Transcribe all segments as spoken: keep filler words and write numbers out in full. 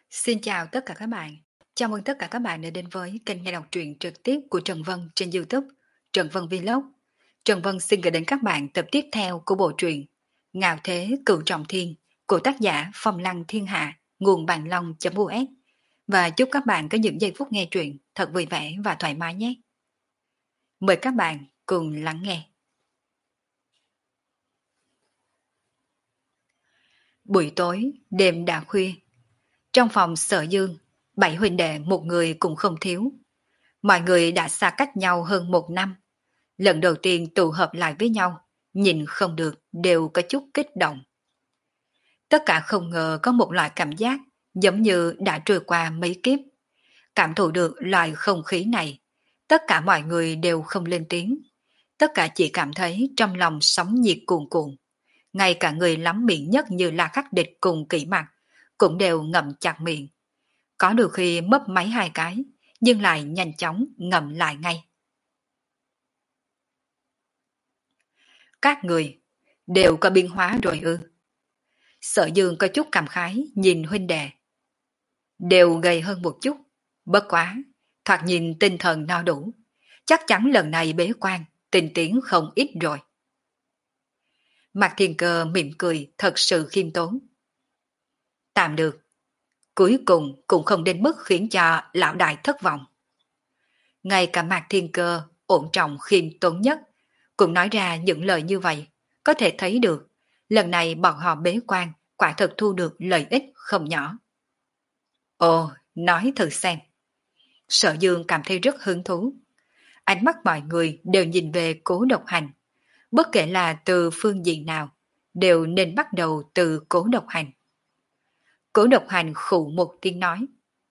Xin chào tất cả các bạn. Chào mừng tất cả các bạn đã đến với kênh nghe đọc truyện trực tiếp của Trần Vân trên YouTube, Trần Vân Vlog. Trần Vân xin gửi đến các bạn tập tiếp theo của bộ truyện Ngạo Thế Cửu Trọng Thiên của tác giả Phong Lăng Thiên Hạ, nguồn bàn long.us. Và chúc các bạn có những giây phút nghe truyện thật vui vẻ và thoải mái nhé. Mời các bạn cùng lắng nghe. Buổi tối, đêm đã khuya. Trong phòng Sở Dương, bảy huynh đệ một người cũng không thiếu. Mọi người đã xa cách nhau hơn một năm. Lần đầu tiên tụ hợp lại với nhau, nhìn không được đều có chút kích động. Tất cả không ngờ có một loại cảm giác giống như đã trôi qua mấy kiếp. Cảm thụ được loại không khí này, tất cả mọi người đều không lên tiếng. Tất cả chỉ cảm thấy trong lòng sóng nhiệt cuồn cuộn. Ngay cả người lắm miệng nhất như La Khắc Địch cùng Kỷ Mặc cũng đều ngậm chặt miệng. Có đôi khi mấp máy hai cái, nhưng lại nhanh chóng ngậm lại ngay. Các người đều có biến hóa rồi ư? Sở Dương có chút cảm khái nhìn huynh đệ. Đều gầy hơn một chút, bất quá, thoạt nhìn tinh thần no đủ. Chắc chắn lần này bế quan, tinh tiến không ít rồi. Mạc Thiên Cơ mỉm cười thật sự khiêm tốn. Tạm được, cuối cùng cũng không đến mức khiến cho lão đại thất vọng. Ngay cả Mạc Thiên Cơ ổn trọng khiêm tốn nhất cũng nói ra những lời như vậy, có thể thấy được lần này bọn họ bế quan quả thực thu được lợi ích không nhỏ. Ồ, nói thử xem. Sở Dương cảm thấy rất hứng thú. Ánh mắt mọi người đều nhìn về Cố Độc Hành. Bất kể là từ phương diện nào, đều nên bắt đầu từ Cố Độc Hành. Cố Độc Hành khụ một tiếng nói.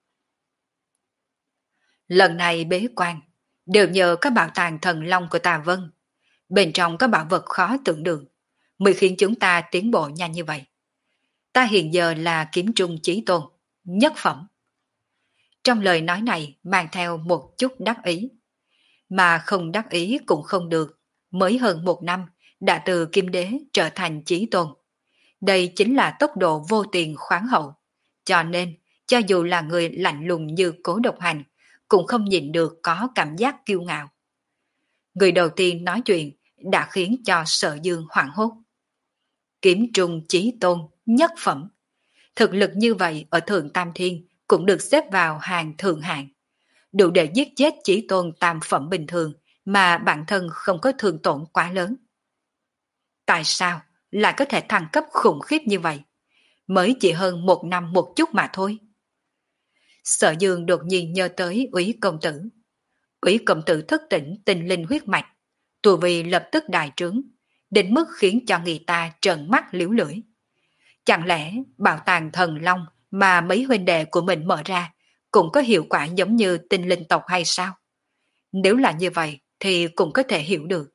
Lần này bế quan, đều nhờ các bảo tàng thần long của Tà Vân. Bên trong có bảo vật khó tưởng tượng, mới khiến chúng ta tiến bộ nhanh như vậy. Ta hiện giờ là kiếm trung chí tôn, nhất phẩm. Trong lời nói này mang theo một chút đắc ý. Mà không đắc ý cũng không được, mới hơn một năm đã từ kim đế trở thành chí tôn. Đây chính là tốc độ vô tiền khoáng hậu. Cho nên, cho dù là người lạnh lùng như Cố Độc Hành, cũng không nhìn được có cảm giác kiêu ngạo. Người đầu tiên nói chuyện đã khiến cho Sở Dương hoảng hốt. Kiếm trung chí tôn, nhất phẩm. Thực lực như vậy ở Thượng Tam Thiên cũng được xếp vào hàng thượng hạng. Đủ để giết chết chí tôn tam phẩm bình thường mà bản thân không có thương tổn quá lớn. Tại sao lại có thể thăng cấp khủng khiếp như vậy? Mới chỉ hơn một năm một chút mà thôi. Sở Dương đột nhiên nhớ tới Úy công tử. Úy công tử thức tỉnh tinh linh huyết mạch, tu vi lập tức đại trướng, đến mức khiến cho người ta trợn mắt liếu lưỡi. Chẳng lẽ bảo tàng thần long mà mấy huynh đệ của mình mở ra cũng có hiệu quả giống như tinh linh tộc hay sao? Nếu là như vậy thì cũng có thể hiểu được.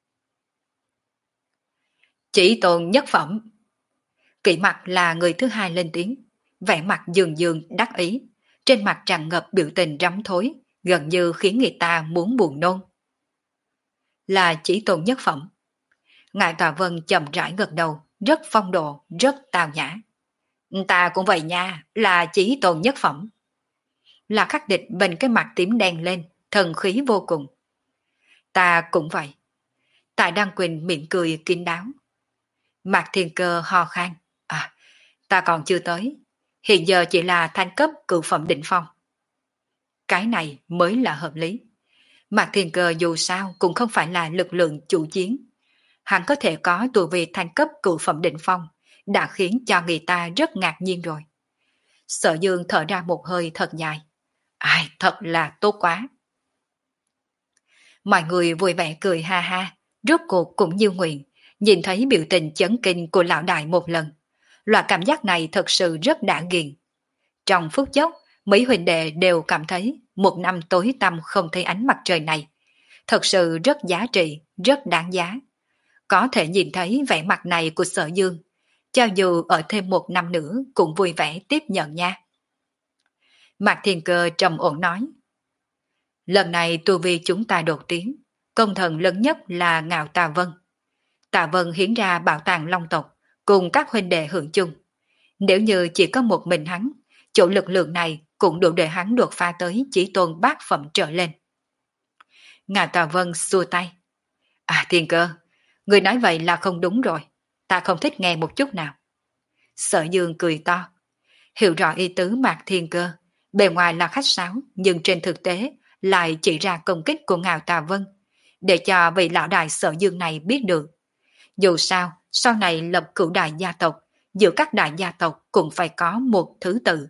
Chỉ tôn nhất phẩm. Kỷ Mặc là người thứ hai lên tiếng, vẻ mặt dường dường đắc ý, trên mặt tràn ngập biểu tình rắm thối, gần như khiến người ta muốn buồn nôn. Là chỉ tôn nhất phẩm. Ngài Tòa Vân chậm rãi gật đầu, rất phong độ, rất tào nhã. Ta cũng vậy nha, là chỉ tôn nhất phẩm. Là Khắc Địch bên cái mặt tím đen lên, thần khí vô cùng. Ta cũng vậy. Tại Đăng Quỳnh mỉm cười kín đáo. Mạc Thiên Cơ ho khan. À, ta còn chưa tới. Hiện giờ chỉ là thanh cấp cửu phẩm đỉnh phong. Cái này mới là hợp lý. Mạc Thiên Cơ dù sao cũng không phải là lực lượng chủ chiến. Hắn có thể có tu vi thanh cấp cửu phẩm đỉnh phong, đã khiến cho người ta rất ngạc nhiên rồi. Sở Dương thở ra một hơi thật dài. Ai, thật là tốt quá. Mọi người vui vẻ cười ha ha, rốt cuộc cũng như nguyện, nhìn thấy biểu tình chấn kinh của lão đại một lần. Loại cảm giác này thật sự rất đã nghiền. Trong phút chốc, mấy huynh đệ đều cảm thấy một năm tối tăm không thấy ánh mặt trời này. Thật sự rất giá trị, rất đáng giá. Có thể nhìn thấy vẻ mặt này của Sở Dương, cho dù ở thêm một năm nữa cũng vui vẻ tiếp nhận nha. Mạc Thiên Cơ trầm ổn nói. Lần này tu vi chúng ta đột tiến, công thần lớn nhất là Ngạo Tà Vân. Tà Vân hiến ra bảo tàng long tộc, cùng các huynh đệ hưởng chung. Nếu như chỉ có một mình hắn, chỗ lực lượng này cũng đủ để hắn đột phá tới chí tôn bát phẩm trở lên. Ngài Tòa Vân xua tay. À Thiên Cơ, người nói vậy là không đúng rồi, ta không thích nghe một chút nào. Sở Dương cười to, hiểu rõ ý tứ Mạc Thiên Cơ, bề ngoài là khách sáo nhưng trên thực tế lại chỉ ra công kích của Ngạo Tà Vân, để cho vị lão đại Sở Dương này biết được. Dù sao, sau này lập cửu đại gia tộc, giữa các đại gia tộc cũng phải có một thứ tự.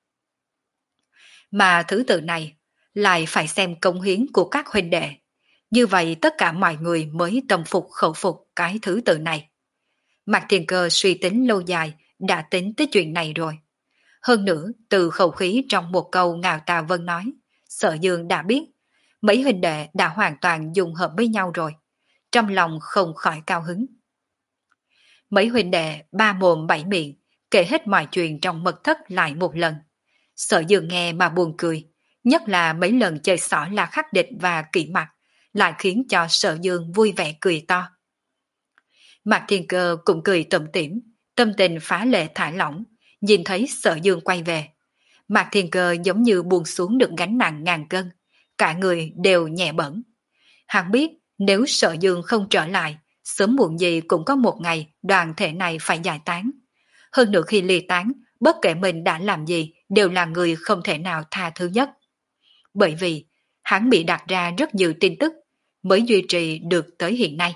Mà thứ tự này lại phải xem công hiến của các huynh đệ. Như vậy tất cả mọi người mới tâm phục khẩu phục cái thứ tự này. Mạc Thiên Cơ suy tính lâu dài đã tính tới chuyện này rồi. Hơn nữa, từ khẩu khí trong một câu Ngạo Tà Vân nói, Sở Dương đã biết, mấy huynh đệ đã hoàn toàn dung hợp với nhau rồi. Trong lòng không khỏi cao hứng. Mấy huynh đệ ba mồm bảy miệng, kể hết mọi chuyện trong mật thất lại một lần. Sở Dương nghe mà buồn cười, nhất là mấy lần chơi xỏ là khắc địch và kỵ mặt, lại khiến cho Sở Dương vui vẻ cười to. Mạc Thiên Cơ cũng cười tủm tỉm, tâm tình phá lệ thả lỏng, nhìn thấy Sở Dương quay về. Mạc Thiên Cơ giống như buông xuống được gánh nặng ngàn cân, cả người đều nhẹ bẫng. Hắn biết nếu Sở Dương không trở lại, sớm muộn gì cũng có một ngày đoàn thể này phải giải tán. Hơn nữa khi ly tán, bất kể mình đã làm gì đều là người không thể nào tha thứ nhất. Bởi vì hắn bị đặt ra rất nhiều tin tức mới duy trì được tới hiện nay.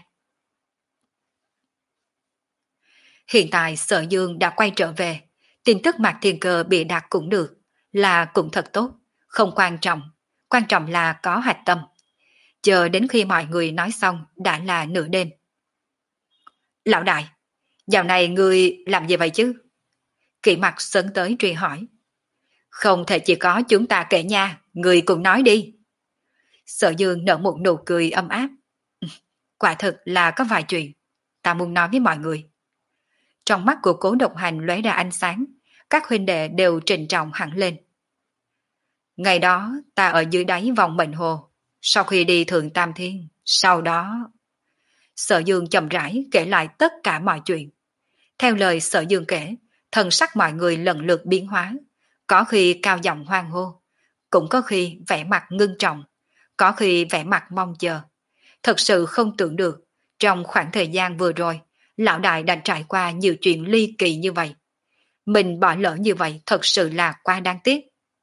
Hiện tại Sở Dương đã quay trở về, tin tức Mạc Thiên Cơ bị đặt cũng được, là cũng thật tốt, không quan trọng, quan trọng là có hạch tâm. Chờ đến khi mọi người nói xong đã là nửa đêm. Lão đại, dạo này người làm gì vậy chứ? Kỵ mặt sấn tới truy hỏi. Không thể chỉ có chúng ta kể nha, người cùng nói đi. Sở Dương nở một nụ cười ấm áp. Quả thực là có vài chuyện, ta muốn nói với mọi người. Trong mắt của Cố Độc Hành lóe ra ánh sáng, các huynh đệ đều trịnh trọng hẳn lên. Ngày đó ta ở dưới đáy vòng mệnh hồ, sau khi đi Thượng Tam Thiên, sau đó... Sở Dương chậm rãi kể lại tất cả mọi chuyện. Theo lời Sở Dương kể, thần sắc mọi người lần lượt biến hóa, có khi cao giọng hoan hô, cũng có khi vẻ mặt ngưng trọng, có khi vẻ mặt mong chờ. Thật sự không tưởng được, trong khoảng thời gian vừa rồi, lão đại đã trải qua nhiều chuyện ly kỳ như vậy. Mình bỏ lỡ như vậy thật sự là quá đáng tiếc.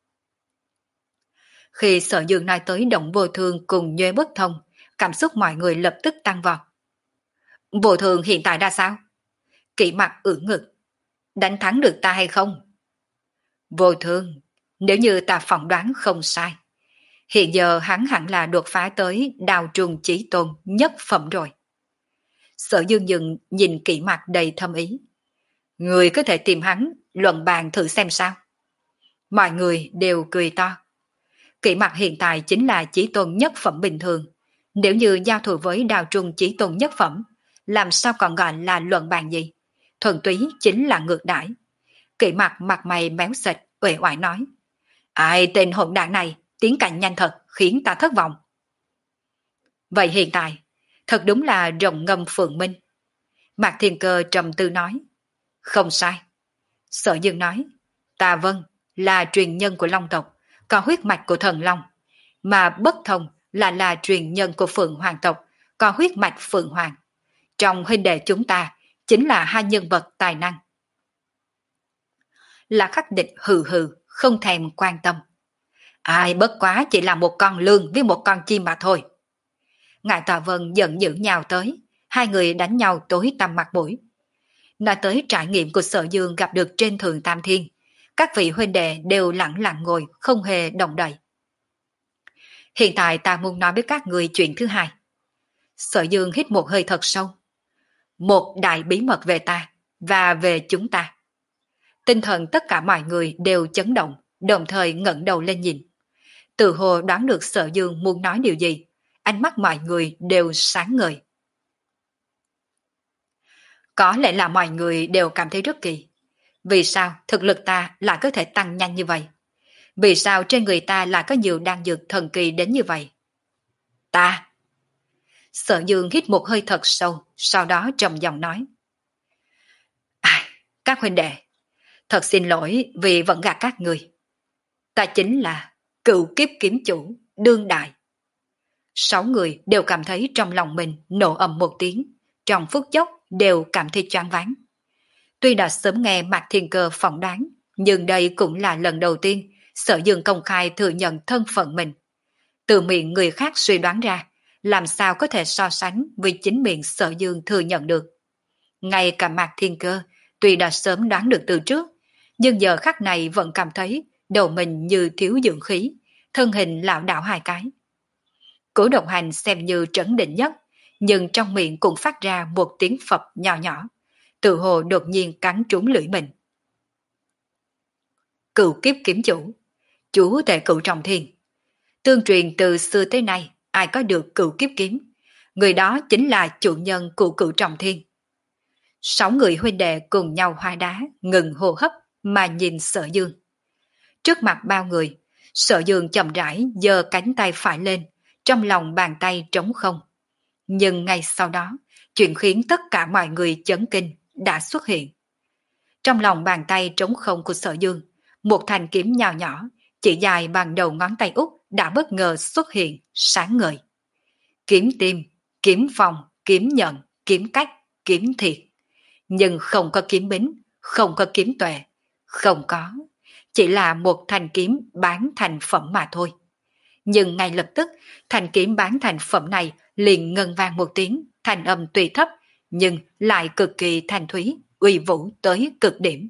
Khi Sở Dương nói tới Động Vô Thương cùng Nhuế Bất Thông, cảm xúc mọi người lập tức tăng vọt. Vô Thương hiện tại ra sao? Kỵ mặt ưỡn ngực. Đánh thắng được ta hay không? Vô Thương, nếu như ta phỏng đoán không sai, hiện giờ hắn hẳn là đột phá tới Đào Trùng Chí Tôn nhất phẩm rồi. Sở Dương dừng nhìn Kỵ mặt đầy thâm ý. Người có thể tìm hắn luận bàn thử xem sao. Mọi người đều cười to. Kỵ mặt hiện tại chính là Chí Tôn nhất phẩm bình thường. Nếu như giao thủ với Đào Trùng Chí Tôn nhất phẩm, làm sao còn gọi là luận bàn gì? Thuần túy chính là ngược đãi. Kỵ mặt mặt mày méo xệch, uể oải nói. Ai tên hỗn đảng này, tiến cảnh nhanh thật, khiến ta thất vọng. Vậy hiện tại, thật đúng là rồng ngâm phượng minh. Mạc Thiên Cơ trầm tư nói. Không sai. Sở Dương nói. Ta Vân là truyền nhân của Long tộc, có huyết mạch của thần Long. Mà Bất Thông là là truyền nhân của Phượng Hoàng tộc, có huyết mạch Phượng Hoàng. Trong huynh đệ chúng ta, chính là hai nhân vật tài năng. Là khắc địch hừ hừ, không thèm quan tâm. Ai bất quá chỉ là một con lương với một con chim mà thôi. Ngài Tòa Vân giận dữ nhào tới, hai người đánh nhau tối tăm mặt mũi. Nói tới trải nghiệm của Sở Dương gặp được trên Thượng Tam Thiên, các vị huynh đệ đều lặng lặng ngồi, không hề động đậy. Hiện tại ta muốn nói với các người chuyện thứ hai. Sở Dương hít một hơi thật sâu. Một đại bí mật về ta và về chúng ta. Tinh thần tất cả mọi người đều chấn động, đồng thời ngẩng đầu lên nhìn. Từ hồ đoán được Sở Dương muốn nói điều gì, ánh mắt mọi người đều sáng ngời. Có lẽ là mọi người đều cảm thấy rất kỳ. Vì sao thực lực ta lại có thể tăng nhanh như vậy? Vì sao trên người ta lại có nhiều đan dược thần kỳ đến như vậy? Ta! Sở Dương hít một hơi thật sâu, sau đó trầm giọng nói. À, các huynh đệ, Thật xin lỗi vì vẫn gạt các người. Ta chính là cựu kiếp kiếm chủ, đương đại. Sáu người đều cảm thấy trong lòng mình nổ ầm một tiếng, trong phút chốc đều cảm thấy choáng váng. Tuy đã sớm nghe Mạc Thiên Cơ phỏng đoán, nhưng đây cũng là lần đầu tiên Sở Dương công khai thừa nhận thân phận mình. Từ miệng người khác suy đoán ra, làm sao có thể so sánh với chính miệng Sở Dương thừa nhận được. Ngay cả Mạc Thiên Cơ, tuy đã sớm đoán được từ trước, nhưng giờ khắc này vẫn cảm thấy đầu mình như thiếu dưỡng khí, thân hình lảo đảo hai cái. Cố Độc Hành xem như trấn định nhất, nhưng trong miệng cũng phát ra một tiếng phập nhỏ nhỏ, tự hồ đột nhiên cắn trúng lưỡi mình. Cựu kiếp kiếm chủ, chú tể cựu trọng thiên. Tương truyền từ xưa tới nay, ai có được cựu kiếp kiếm, người đó chính là chủ nhân của cựu trọng thiên. Sáu người huynh đệ cùng nhau hoa đá, ngừng hô hấp mà nhìn Sở Dương. Trước mặt bao người, Sở Dương chậm rãi giơ cánh tay phải lên, trong lòng bàn tay trống không. Nhưng ngay sau đó, chuyện khiến tất cả mọi người chấn kinh đã xuất hiện. Trong lòng bàn tay trống không của Sở Dương, một thanh kiếm nhỏ nhỏ, chỉ dài bằng đầu ngón tay út đã bất ngờ xuất hiện, sáng ngời. Kiếm tim, kiếm phòng, kiếm nhận, kiếm cách, kiếm thiệt. Nhưng không có kiếm bính, không có kiếm tuệ, không có, chỉ là một thanh kiếm bán thành phẩm mà thôi. Nhưng ngay lập tức, thanh kiếm bán thành phẩm này liền ngân vang một tiếng, thanh âm tùy thấp, nhưng lại cực kỳ thanh thúy, uy vũ tới cực điểm.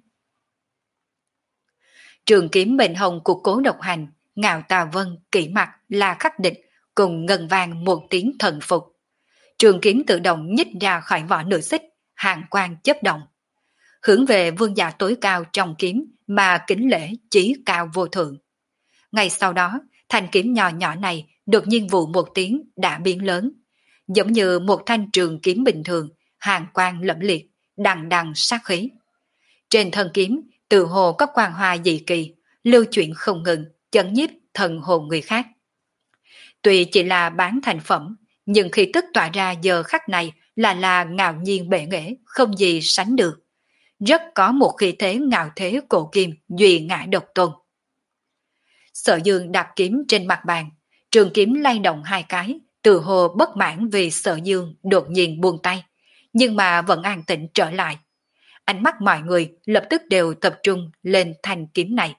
Trường kiếm mệnh hồng của Cố Độc Hành, Ngạo Tà Vân, Kỷ Mặc, La Khắc Địch cùng ngân vang một tiếng thần phục. Trường kiếm tự động nhích ra khỏi vỏ nửa xích, hàn quang chớp động, hướng về vương giả tối cao trong kiếm mà kính lễ chí cao vô thượng. Ngay sau đó, thanh kiếm nhỏ nhỏ này đột nhiên vụ một tiếng đã biến lớn, giống như một thanh trường kiếm bình thường, hàn quang lẫm liệt, đằng đằng sát khí. Trên thân kiếm, tự hồ có quang hoa dị kỳ, lưu chuyển không ngừng, chấn nhiếp thần hồn người khác. Tuy chỉ là bán thành phẩm, nhưng khi tức tỏa ra giờ khắc này là là ngạo nhiên bệ nghệ, không gì sánh được. Rất có một khí thế ngạo thế cổ kim, duy ngã độc tôn. Sở Dương đặt kiếm trên mặt bàn, trường kiếm lay động hai cái, tự hồ bất mãn vì Sở Dương đột nhiên buông tay, nhưng mà vẫn an tĩnh trở lại. Ánh mắt mọi người lập tức đều tập trung lên thanh kiếm này.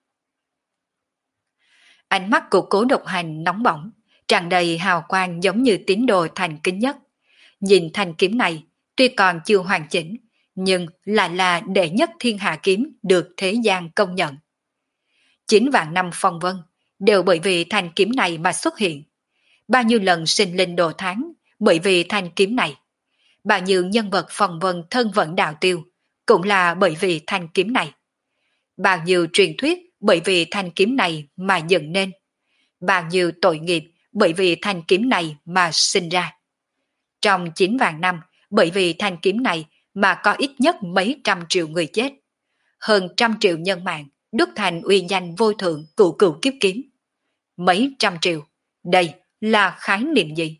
Ánh mắt của Cố Độc Hành nóng bỏng, tràn đầy hào quang giống như tín đồ thành kính nhất. Nhìn thanh kiếm này, tuy còn chưa hoàn chỉnh, nhưng lại là đệ nhất thiên hạ kiếm được thế gian công nhận. Chín vạn năm phong vân, đều bởi vì thanh kiếm này mà xuất hiện. Bao nhiêu lần sinh linh đồ tháng, bởi vì thanh kiếm này. Bao nhiêu nhân vật phong vân thân vận đạo tiêu, cũng là bởi vì thanh kiếm này. Bao nhiêu truyền thuyết bởi vì thanh kiếm này mà dựng nên. Bao nhiêu tội nghiệp bởi vì thanh kiếm này mà sinh ra. Trong chín vạn năm, bởi vì thanh kiếm này mà có ít nhất mấy trăm triệu người chết. Hơn trăm triệu nhân mạng đúc thành uy danh vô thượng cửu cửu kiếp kiếm. Mấy trăm triệu, đây là khái niệm gì?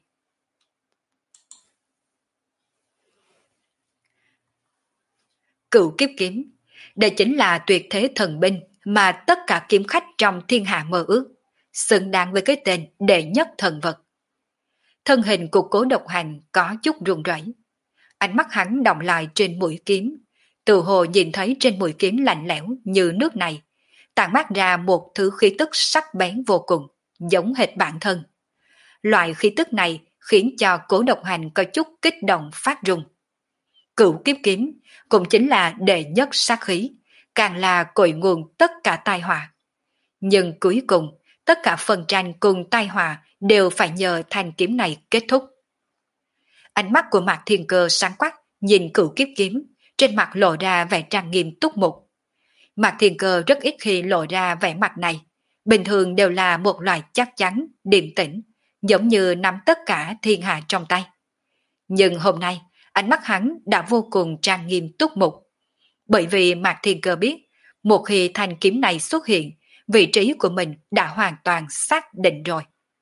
Cửu kiếp kiếm, đây chính là tuyệt thế thần binh mà tất cả kiếm khách trong thiên hạ mơ ước, xứng đáng với cái tên đệ nhất thần vật. Thân hình của Cố Độc Hành có chút run rẩy, ánh mắt hắn đọng lại trên mũi kiếm, tự hồ nhìn thấy trên mũi kiếm lạnh lẽo như nước này, tản mát ra một thứ khí tức sắc bén vô cùng, giống hệt bản thân. Loại khí tức này khiến cho Cố Độc Hành có chút kích động phát run. Cửu kiếp kiếm cũng chính là đệ nhất sát khí, càng là cội nguồn tất cả tai họa. Nhưng cuối cùng, tất cả phần tranh cùng tai họa đều phải nhờ thanh kiếm này kết thúc. Ánh mắt của Mạc Thiên Cơ sáng quắc, nhìn cửu kiếp kiếm, trên mặt lộ ra vẻ trang nghiêm túc mục. Mạc Thiên Cơ rất ít khi lộ ra vẻ mặt này, bình thường đều là một loại chắc chắn, điềm tĩnh, giống như nắm tất cả thiên hạ trong tay. Nhưng hôm nay, ánh mắt hắn đã vô cùng trang nghiêm túc mục. Bởi vì Mạc Thiên Cơ biết, một khi thanh kiếm này xuất hiện, vị trí của mình đã hoàn toàn xác định rồi.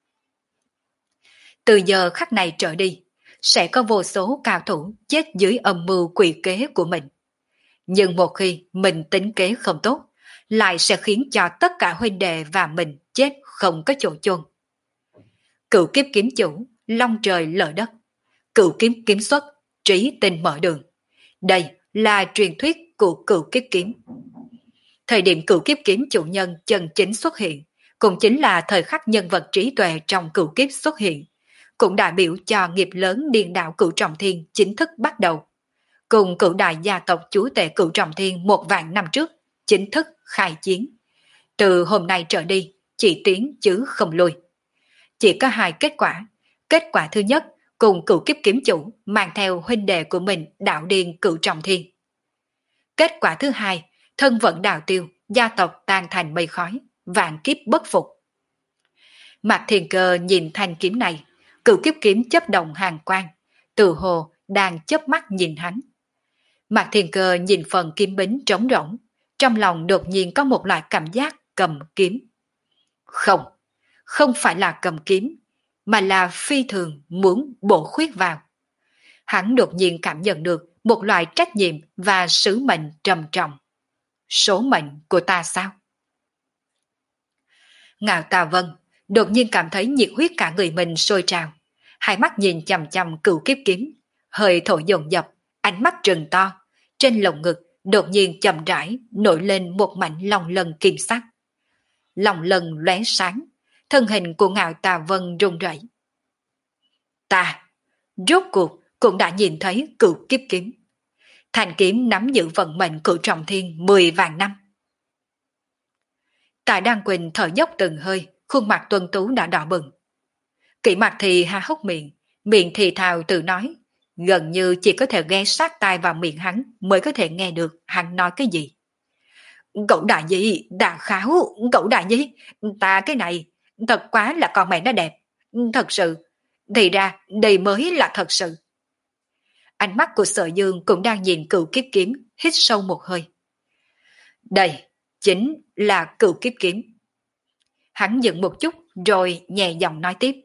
Từ giờ khắc này trở đi, sẽ có vô số cao thủ chết dưới âm mưu quỷ kế của mình. Nhưng một khi mình tính kế không tốt, lại sẽ khiến cho tất cả huynh đệ và mình chết không có chỗ chôn. Cửu kiếp kiếm chủ, long trời lở đất. Cửu kiếm kiếm xuất, trí tinh mở đường. Đây là truyền thuyết của cửu kiếp kiếm. Thời điểm cửu kiếp kiếm chủ nhân chân chính xuất hiện, cũng chính là thời khắc nhân vật trí tuệ trong cửu kiếp xuất hiện, cũng đại biểu cho nghiệp lớn điền đạo cửu trọng thiên chính thức bắt đầu. Cùng cửu đại gia tộc chúa tể cửu trọng thiên một vạn năm trước, chính thức khai chiến. Từ hôm nay trở đi, chỉ tiến chứ không lùi. Chỉ có hai kết quả. Kết quả thứ nhất, cùng cửu kiếp kiếm chủ mang theo huynh đệ của mình đạo điên cửu trọng thiên. Kết quả thứ hai, thân vận đạo tiêu, gia tộc tan thành mây khói, vạn kiếp bất phục. Mạc Thiền Cơ nhìn thanh kiếm này, cửu kiếp kiếm chấp động hàng quang, từ hồ đang chớp mắt nhìn hắn. Mạc Thiền Cơ nhìn phần kiếm bính trống rỗng, trong lòng đột nhiên có một loại cảm giác cầm kiếm. Không, không phải là cầm kiếm, mà là phi thường muốn bổ khuyết vào. Hắn đột nhiên cảm nhận được một loại trách nhiệm và sứ mệnh trầm trọng. Số mệnh của ta sao? Ngạo Tà Vân đột nhiên cảm thấy nhiệt huyết cả người mình sôi trào, hai mắt nhìn chằm chằm cửu kiếp kiếm, hơi thổi dồn dập, ánh mắt trừng to, trên lồng ngực đột nhiên chậm rãi nổi lên một mảnh lòng lân kim sắc. Lòng lân lóe sáng, thân hình của Ngạo Tà Vân run rẩy. Ta, rốt cuộc cũng đã nhìn thấy cửu kiếp kiếm. Thanh kiếm nắm giữ vận mệnh cửu trọng thiên mười vạn năm. Tại Đan Quỳnh thở dốc từng hơi, khuôn mặt tuân tú đã đỏ bừng. Kỷ Mặc thì há hốc miệng, miệng thì thào tự nói, gần như chỉ có thể ghé sát tai vào miệng hắn mới có thể nghe được hắn nói cái gì. Cậu đại nhi, đà kháo, cậu đại nhi, ta cái này, thật quá là con mẹ nó đẹp. Thật sự, thì ra đây mới là thật sự. Ánh mắt của Sở Dương cũng đang nhìn cửu kiếp kiếm, hít sâu một hơi. Đây chính là cửu kiếp kiếm. Hắn dừng một chút rồi nhẹ giọng nói tiếp.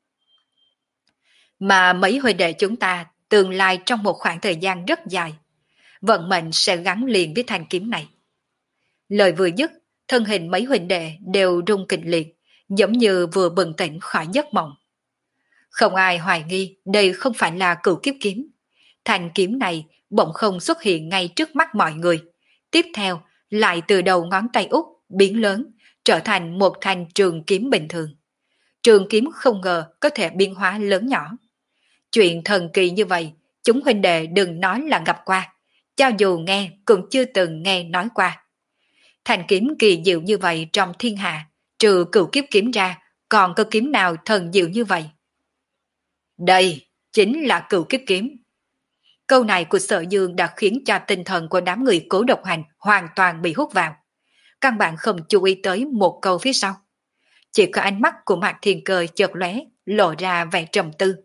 Mà mấy huynh đệ chúng ta tương lai trong một khoảng thời gian rất dài, vận mệnh sẽ gắn liền với thanh kiếm này. Lời vừa dứt, thân hình mấy huynh đệ đều rung kịch liệt, giống như vừa bừng tỉnh khỏi giấc mộng. Không ai hoài nghi đây không phải là cửu kiếp kiếm. Thanh kiếm này bỗng không xuất hiện ngay trước mắt mọi người. Tiếp theo, lại từ đầu ngón tay út biến lớn, trở thành một thanh trường kiếm bình thường. Trường kiếm không ngờ có thể biến hóa lớn nhỏ. Chuyện thần kỳ như vậy, chúng huynh đệ đừng nói là gặp qua, cho dù nghe cũng chưa từng nghe nói qua. Thanh kiếm kỳ diệu như vậy trong thiên hạ, trừ cửu kiếp kiếm ra, còn có kiếm nào thần diệu như vậy? Đây chính là cửu kiếp kiếm. Câu này của Sở Dương đã khiến cho tinh thần của đám người Cố Độc Hành hoàn toàn bị hút vào. Căn bản không chú ý tới một câu phía sau. Chỉ có ánh mắt của Mạc Thiền Cơ chợt lóe, lộ ra vẻ trầm tư.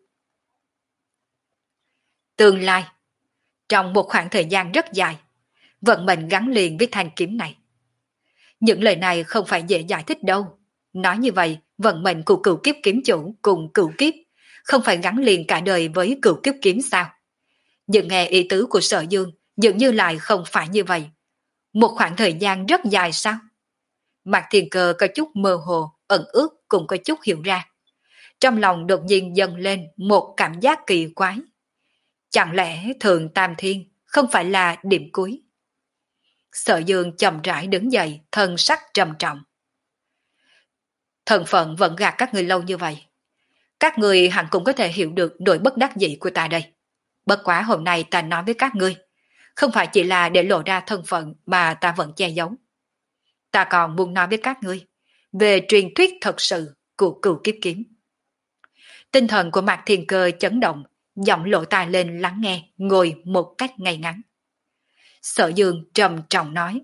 Tương lai, trong một khoảng thời gian rất dài, vận mệnh gắn liền với thanh kiếm này. Những lời này không phải dễ giải thích đâu. Nói như vậy, vận mệnh của cửu kiếp kiếm chủ cùng cửu kiếp không phải gắn liền cả đời với cửu kiếp kiếm sao? Nhưng nghe ý tứ của Sở Dương dường như lại không phải như vậy. Một khoảng thời gian rất dài sao? Mạc Thiền Cơ có chút mơ hồ, ẩn ước cũng có chút hiểu ra. Trong lòng đột nhiên dâng lên một cảm giác kỳ quái. Chẳng lẽ Thượng Tam Thiên không phải là điểm cuối? Sở Dương chậm rãi đứng dậy, thân sắc trầm trọng. Thân phận vẫn gạt các người lâu như vậy. Các người hẳn cũng có thể hiểu được nỗi bất đắc dĩ của ta đây. Bất quá hôm nay ta nói với các ngươi, không phải chỉ là để lộ ra thân phận mà ta vẫn che giấu. Ta còn muốn nói với các ngươi về truyền thuyết thật sự của cửu kiếp kiếm. Tinh thần của Mạc Thiền Cơ chấn động, giọng lộ tai lên lắng nghe, ngồi một cách ngay ngắn. Sở Dương trầm trọng nói.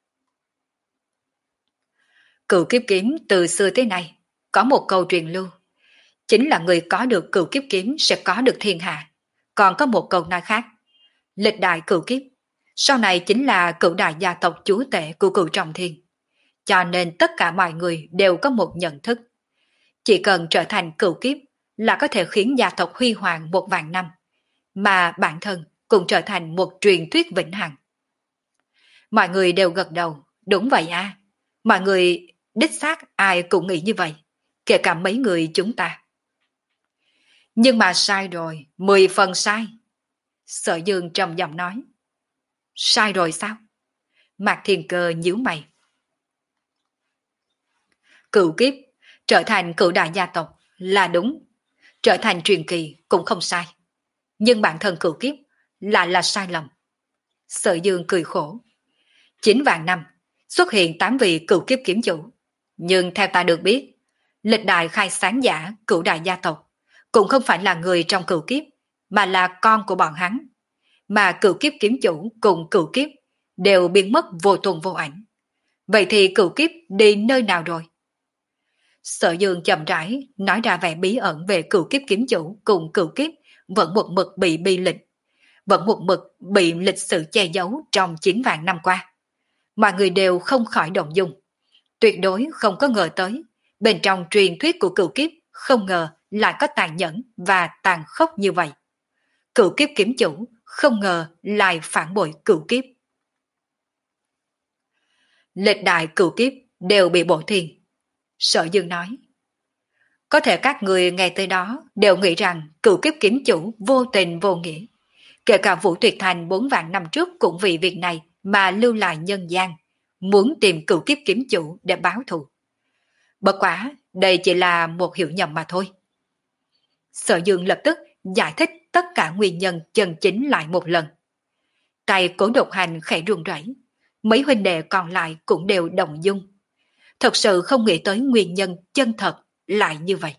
Cửu kiếp kiếm từ xưa tới nay có một câu truyền lưu, chính là người có được cửu kiếp kiếm sẽ có được thiên hạ. Còn có một câu nói khác, lịch đại cửu kiếp, sau này chính là cửu đại gia tộc chúa tể của cửu trọng thiên. Cho nên tất cả mọi người đều có một nhận thức. Chỉ cần trở thành cửu kiếp là có thể khiến gia tộc huy hoàng một vạn năm, mà bản thân cũng trở thành một truyền thuyết vĩnh hằng. Mọi người đều gật đầu, đúng vậy à. Mọi người đích xác ai cũng nghĩ như vậy, kể cả mấy người chúng ta. Nhưng mà sai rồi, mười phần sai. Sở Dương trầm giọng nói. Sai rồi sao? Mạc Thiên Cơ nhíu mày. Cựu kiếp, trở thành cựu đại gia tộc là đúng, trở thành truyền kỳ cũng không sai. Nhưng bản thân cựu kiếp lại là sai lầm. Sở Dương cười khổ. Chín vạn năm, xuất hiện tám vị cựu kiếp kiếm chủ. Nhưng theo ta được biết, lịch đại khai sáng giả cựu đại gia tộc cũng không phải là người trong cựu kiếp, mà là con của bọn hắn. Mà cựu kiếp kiếm chủ cùng cựu kiếp đều biến mất vô tung vô ảnh. Vậy thì cựu kiếp đi nơi nào rồi? Sở Dương chậm rãi nói ra vẻ bí ẩn về cựu kiếp kiếm chủ cùng cựu kiếp vẫn một mực bị bi lịch, vẫn một mực bị lịch sử che giấu trong chín vạn năm qua. Mọi người đều không khỏi động dung. Tuyệt đối không có ngờ tới, bên trong truyền thuyết của cựu kiếp không ngờ lại có tàn nhẫn và tàn khốc như vậy. Cựu kiếp kiếm chủ không ngờ lại phản bội cựu kiếp. Lịch đại cựu kiếp đều bị bổ thiên. Sở Dương nói. Có thể các người nghe tới đó đều nghĩ rằng cựu kiếp kiếm chủ vô tình vô nghĩa. Kể cả Vũ Tuyệt Thành bốn vạn năm trước cũng vì việc này mà lưu lại nhân gian, muốn tìm cựu kiếp kiếm chủ để báo thù. Bất quá, đây chỉ là một hiểu nhầm mà thôi. Sở Dương lập tức giải thích tất cả nguyên nhân chân chính lại một lần. Tay Cố Độc Hành khẽ run rẩy, mấy huynh đệ còn lại cũng đều động dung. Thật sự không nghĩ tới nguyên nhân chân thật lại như vậy.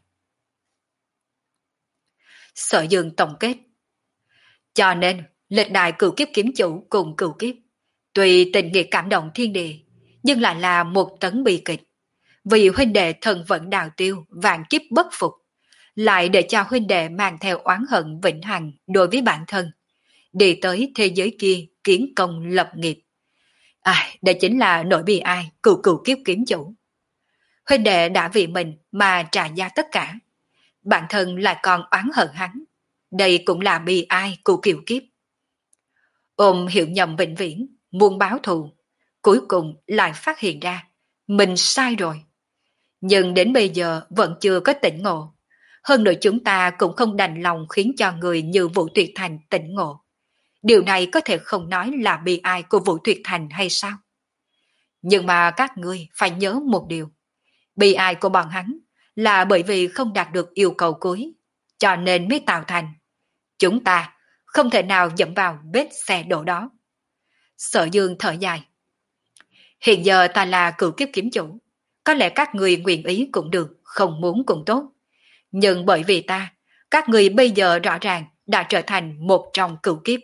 Sở Dương tổng kết. Cho nên, lịch đại cựu kiếp kiếm chủ cùng cựu kiếp, tuy tình nghĩa cảm động thiên địa, nhưng lại là một tấn bi kịch. Vì huynh đệ thần vận đào tiêu, vạn kiếp bất phục, lại để cho huynh đệ mang theo oán hận vĩnh hằng đối với bản thân, đi tới thế giới kia kiến công lập nghiệp. À, đây chính là nỗi bi ai cựu cựu kiếp kiếm chủ. Huynh đệ đã vì mình mà trả giá tất cả, bản thân lại còn oán hận hắn. Đây cũng là bi ai của cựu kiếp. Ôm hiểu nhầm vĩnh viễn, muốn báo thù, cuối cùng lại phát hiện ra mình sai rồi. Nhưng đến bây giờ vẫn chưa có tỉnh ngộ. Hơn nữa chúng ta cũng không đành lòng khiến cho người như Vũ Tuyệt Thành tỉnh ngộ. Điều này có thể không nói là bi ai của Vũ Tuyệt Thành hay sao? Nhưng mà các ngươi phải nhớ một điều. Bi ai của bọn hắn là bởi vì không đạt được yêu cầu cuối, cho nên mới tạo thành. Chúng ta không thể nào dẫm vào vết xe đổ đó. Sở Dương thở dài. Hiện giờ ta là cựu kiếp kiếm chủ. Có lẽ các người nguyện ý cũng được, không muốn cũng tốt. Nhưng bởi vì ta, các người bây giờ rõ ràng đã trở thành một trong cựu kiếp.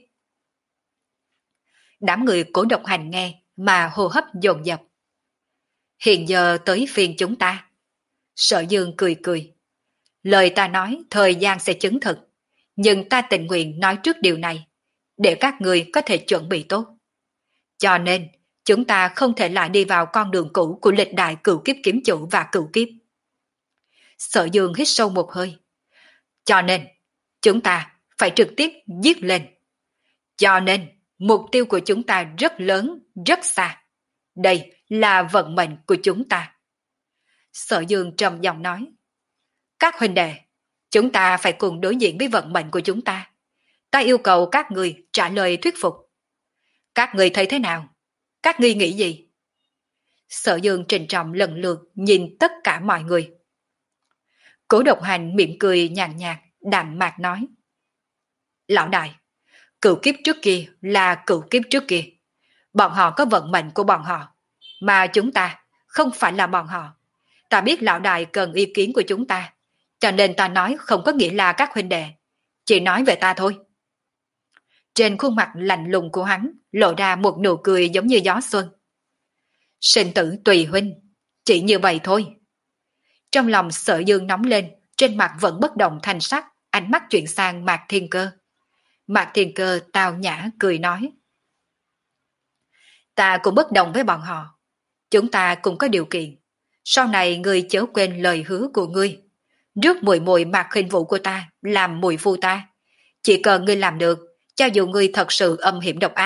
Đám người Cố Độc Hành nghe mà hô hấp dồn dập. Hiện giờ tới phiên chúng ta. Sở Dương cười cười. Lời ta nói thời gian sẽ chứng thực, nhưng ta tình nguyện nói trước điều này, để các người có thể chuẩn bị tốt. Cho nên, chúng ta không thể lại đi vào con đường cũ của lịch đại cựu kiếp kiếm chủ và cựu kiếp. Sở Dương hít sâu một hơi. Cho nên, chúng ta phải trực tiếp giết lên. Cho nên, mục tiêu của chúng ta rất lớn, rất xa. Đây là vận mệnh của chúng ta. Sở Dương trầm giọng nói. Các huynh đệ, chúng ta phải cùng đối diện với vận mệnh của chúng ta. Ta yêu cầu các người trả lời thuyết phục. Các người thấy thế nào? Các ngươi nghĩ gì? Sở Dương trịnh trọng lần lượt nhìn tất cả mọi người. Cố Độc Hành mỉm cười nhàn nhạt, đạm mạc nói. Lão đại, cựu kiếp trước kia là cựu kiếp trước kia. Bọn họ có vận mệnh của bọn họ, mà chúng ta không phải là bọn họ. Ta biết lão đại cần ý kiến của chúng ta, cho nên ta nói không có nghĩa là các huynh đệ, chỉ nói về ta thôi. Trên khuôn mặt lạnh lùng của hắn lộ ra một nụ cười giống như gió xuân. Sinh tử tùy huynh, chỉ như vậy thôi. Trong lòng Sở Dương nóng lên, trên mặt vẫn bất động thanh sắc, ánh mắt chuyển sang Mạc Thiên Cơ. Mạc Thiên Cơ tao nhã cười nói. Ta cũng bất đồng với bọn họ. Chúng ta cũng có điều kiện. Sau này ngươi chớ quên lời hứa của ngươi. Rước mùi mùi Mạc Khinh Vũ của ta làm mùi phu ta. Chỉ cần ngươi làm được, cho dù ngươi thật sự âm hiểm độc ác,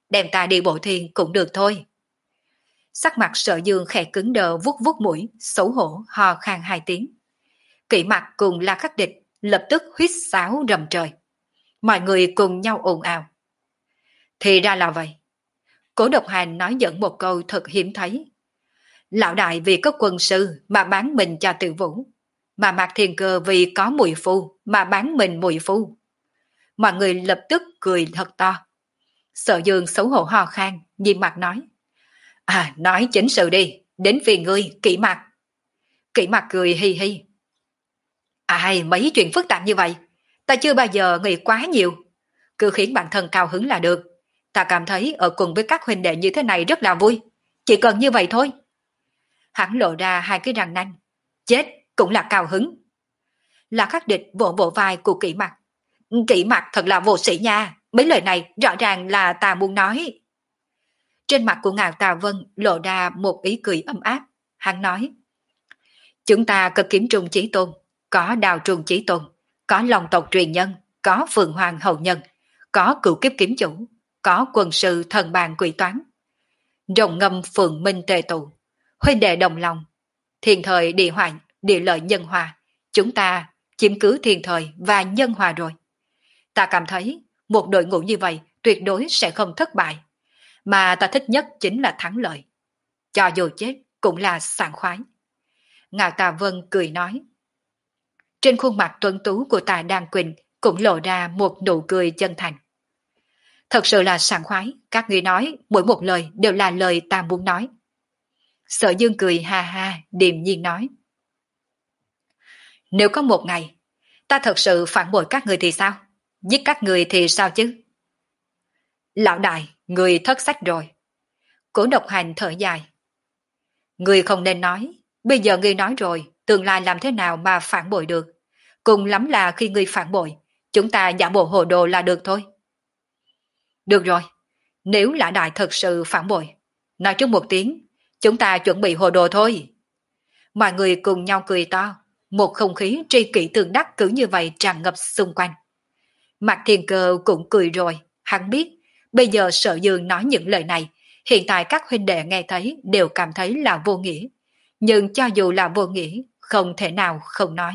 đem ta đi bộ thiên cũng được thôi. Sắc mặt Sở Dương khẽ cứng đờ vuốt vuốt mũi, xấu hổ ho khan hai tiếng. Kỷ Mặc cùng La Khắc Địch lập tức huýt sáo rầm trời. Mọi người cùng nhau ồn ào. Thì ra là vậy. Cố Độc Hành nói dẫn một câu thật hiếm thấy. Lão đại vì có quân sư mà bán mình cho Tử Vũ, mà Mạc Thiên Cơ vì có mùi phu mà bán mình mùi phu. Mọi người lập tức cười thật to. Sở Dương xấu hổ ho khan, nhìn mặt nói. À, nói chính sự đi, đến phiền ngươi, Kỷ Mặc. Kỷ Mặc cười hi hi. Ai, mấy chuyện phức tạp như vậy, ta chưa bao giờ nghĩ quá nhiều. Cứ khiến bản thân cao hứng là được. Ta cảm thấy ở cùng với các huynh đệ như thế này rất là vui. Chỉ cần như vậy thôi. Hắn lộ ra hai cái răng nanh. Chết, cũng là cao hứng. Là Khắc Địch vỗ vỗ vai của Kỷ Mặc. Kỷ Mặc thật là vô sĩ nha. Mấy lời này rõ ràng là ta muốn nói. Trên mặt của Ngạo Tà Vân lộ ra một ý cười ấm áp. Hắn nói. Chúng ta có kiếm trùng chí tôn, có đào trùng chí tôn, có long tộc truyền nhân, có phượng hoàng hậu nhân, có cửu kiếp kiếm chủ, có quân sư thần bàn quỷ toán. Rồng ngâm phượng minh tề tụ, huynh đệ đồng lòng, thiên thời địa hoại, địa lợi nhân hòa, chúng ta chiếm cứ thiên thời và nhân hòa rồi. Ta cảm thấy một đội ngũ như vậy tuyệt đối sẽ không thất bại, mà ta thích nhất chính là thắng lợi. Cho dù chết cũng là sảng khoái. Ngạo Tà Vân cười nói. Trên khuôn mặt tuấn tú của Tà Đan Quỳnh cũng lộ ra một nụ cười chân thành. Thật sự là sảng khoái, các ngươi nói mỗi một lời đều là lời ta muốn nói. Sở Dương cười ha ha, điềm nhiên nói. Nếu có một ngày, ta thật sự phản bội các người thì sao? Giết các người thì sao chứ? Lão đại, người thất sách rồi. Cố Độc Hành thở dài. Người không nên nói, bây giờ người nói rồi, tương lai làm thế nào mà phản bội được? Cùng lắm là khi người phản bội, chúng ta giả bộ hồ đồ là được thôi. Được rồi, nếu lão đại thật sự phản bội, nói trước một tiếng, chúng ta chuẩn bị hồ đồ thôi. Mọi người cùng nhau cười to, một không khí tri kỷ tương đắc cứ như vậy tràn ngập xung quanh. Mạc Thiên Cơ cũng cười rồi, hắn biết, bây giờ Sở Dương nói những lời này, hiện tại các huynh đệ nghe thấy đều cảm thấy là vô nghĩa. Nhưng cho dù là vô nghĩa, không thể nào không nói.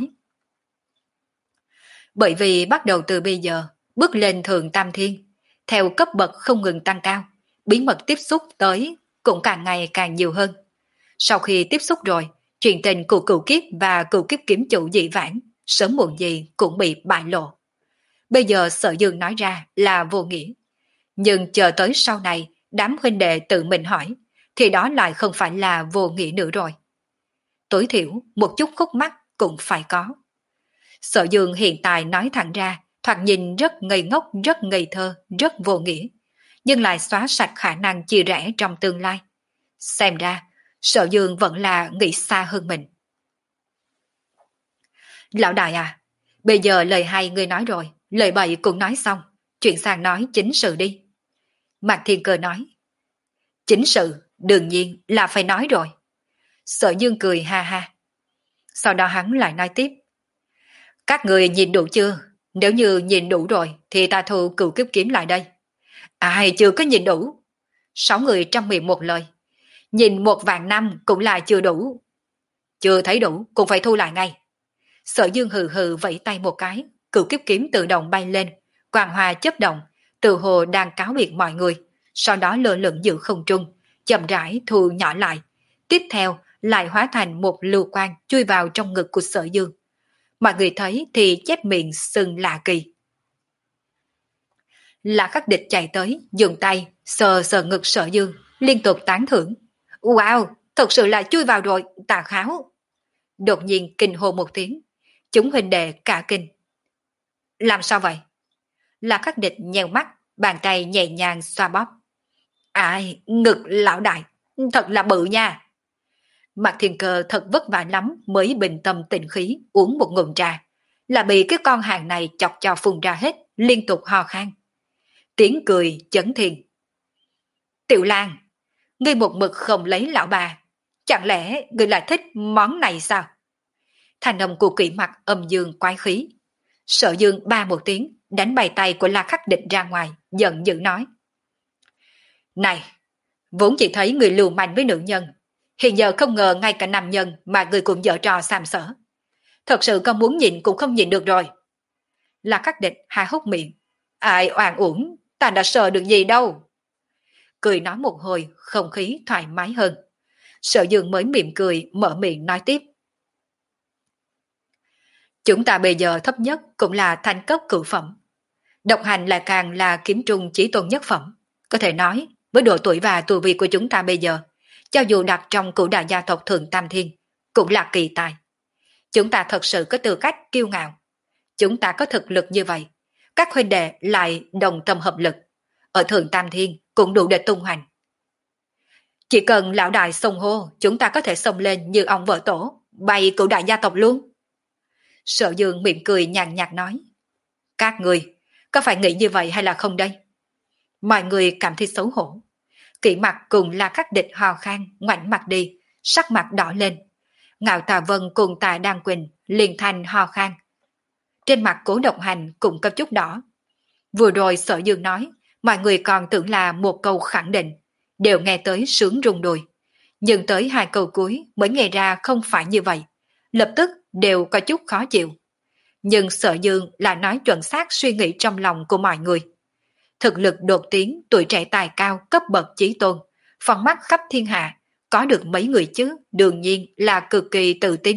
Bởi vì bắt đầu từ bây giờ, bước lên thượng tam thiên, theo cấp bậc không ngừng tăng cao, bí mật tiếp xúc tới cũng càng ngày càng nhiều hơn. Sau khi tiếp xúc rồi, chuyện tình của cửu kiếp và cửu kiếp kiếm chủ dị vãng, sớm muộn gì cũng bị bại lộ. Bây giờ Sở Dương nói ra là vô nghĩa. Nhưng chờ tới sau này, đám huynh đệ tự mình hỏi, thì đó lại không phải là vô nghĩa nữa rồi. Tối thiểu, một chút khúc mắc cũng phải có. Sở Dương hiện tại nói thẳng ra, thoạt nhìn rất ngây ngốc, rất ngây thơ, rất vô nghĩa, nhưng lại xóa sạch khả năng chia rẽ trong tương lai. Xem ra, Sở Dương vẫn là nghĩ xa hơn mình. Lão đại à, bây giờ lời hay ngươi nói rồi, lời bậy cũng nói xong, chuyện sang nói chính sự đi. Mạc Thiên Cơ nói. Chính sự, đương nhiên là phải nói rồi. Sở Dương cười ha ha. Sau đó hắn lại nói tiếp. Các người nhìn đủ chưa? Nếu như nhìn đủ rồi thì ta thu cửu kiếp kiếm lại đây. Ai chưa có nhìn đủ? Sáu người trong miệng một lời. Nhìn một vạn năm cũng là chưa đủ. Chưa thấy đủ cũng phải thu lại ngay. Sở Dương hừ hừ vẫy tay một cái, cửu kiếp kiếm tự động bay lên, quang hoa chớp động, tự hồ đang cáo biệt mọi người, sau đó lơ lửng giữa không trung, chậm rãi thu nhỏ lại. Tiếp theo lại hóa thành một lưu quang chui vào trong ngực của Sở Dương. Mọi người thấy thì chép miệng sưng lạ kỳ. Là Khắc Địch chạy tới, dùng tay sờ sờ ngực Sở Dương, liên tục tán thưởng. Wow, thật sự là chui vào rồi, tà kháo. Đột nhiên kinh hô một tiếng, chúng huynh đệ cả kinh. Làm sao vậy? Là Khắc Địch nheo mắt, bàn tay nhẹ nhàng xoa bóp. Ai, ngực lão đại, thật là bự nha. Mạc Thiên Cơ thật vất vả lắm mới bình tâm tĩnh khí uống một ngụm trà, là bị cái con hàng này chọc cho phun ra hết, liên tục ho khan. Tiếng cười chấn thiên. Tiểu Lan, ngươi một mực không lấy lão bà, chẳng lẽ ngươi lại thích món này sao? Thành âm của Kỷ Mặc âm dương quái khí. Sở Dương ba một tiếng đánh bay tay của La Khắc Địch ra ngoài, giận dữ nói. Này, vốn chỉ thấy người lưu manh với nữ nhân, hiện giờ không ngờ ngay cả nam nhân mà người cũng dở trò sàm sỡ. Thật sự con muốn nhịn cũng không nhịn được rồi. Là Khắc Địch há hốc miệng. Ai oan uổng, ta đã sợ được gì đâu. Cười nói một hồi, không khí thoải mái hơn. Sở Dương mới mỉm cười, mở miệng nói tiếp. Chúng ta bây giờ thấp nhất cũng là thanh cấp cửu phẩm. Độc hành lại càng là kiếm trung chí tôn nhất phẩm. Có thể nói, với độ tuổi và tu vi của chúng ta bây giờ, cho dù đặt trong cửu đại gia tộc Thượng Tam Thiên, cũng là kỳ tài. Chúng ta thật sự có tư cách kiêu ngạo. Chúng ta có thực lực như vậy, các huynh đệ lại đồng tâm hợp lực. Ở Thượng Tam Thiên cũng đủ để tung hoành. Chỉ cần lão đại xông hô, chúng ta có thể xông lên như ông vợ tổ, bay cửu đại gia tộc luôn. Sở Dương mỉm cười nhàn nhạt nói. Các người, có phải nghĩ như vậy hay là không đây? Mọi người cảm thấy xấu hổ. Kỷ mặt cùng là Khắc Địch hò khan, ngoảnh mặt đi, sắc mặt đỏ lên. Ngạo Tà Vân cùng Tà Đan Quỳnh liền thành hò khan. Trên mặt Cố Độc Hành cũng có chút đỏ. Vừa rồi Sở Dương nói, mọi người còn tưởng là một câu khẳng định, đều nghe tới sướng rung đùi. Nhưng tới hai câu cuối mới nghe ra không phải như vậy, lập tức đều có chút khó chịu. Nhưng Sở Dương là nói chuẩn xác suy nghĩ trong lòng của mọi người. Thực lực đột tiến, tuổi trẻ tài cao, cấp bậc chí tôn, phong mắt khắp thiên hạ, có được mấy người chứ, đương nhiên là cực kỳ tự tin.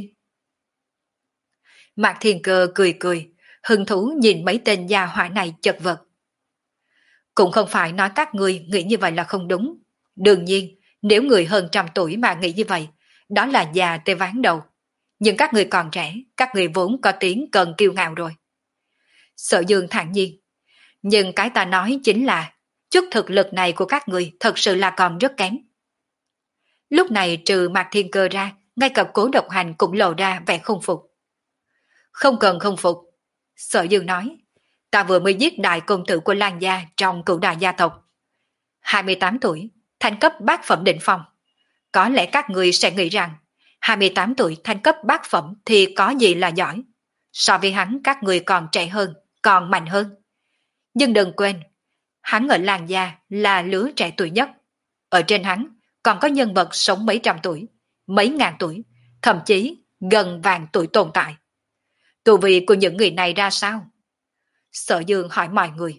Mạc Thiên Cơ cười cười, hứng thú nhìn mấy tên gia hỏa này chật vật. Cũng không phải nói các người nghĩ như vậy là không đúng. Đương nhiên, nếu người hơn trăm tuổi mà nghĩ như vậy, đó là già tê ván đầu. Nhưng các người còn trẻ, các người vốn có tiếng cần kiêu ngạo rồi. Sở Dương thản nhiên. Nhưng cái ta nói chính là, chút thực lực này của các người thật sự là còn rất kém. Lúc này trừ Mạc Thiên Cơ ra, ngay cả Cố Độc Hành cũng lộ ra vẻ không phục. Không cần không phục. Sở Dương nói, ta vừa mới giết đại công tử của Lan gia trong cửu đại gia tộc. hai mươi tám tuổi, thanh cấp bát phẩm đỉnh phong. Có lẽ các người sẽ nghĩ rằng, hai mươi tám tuổi thanh cấp bát phẩm thì có gì là giỏi. So với hắn các người còn trẻ hơn, còn mạnh hơn. Nhưng đừng quên, hắn ở Lan gia là lứa trẻ tuổi nhất. Ở trên hắn còn có nhân vật sống mấy trăm tuổi, mấy ngàn tuổi, thậm chí gần vạn tuổi tồn tại. Tu vi của những người này ra sao? Sở Dương hỏi mọi người.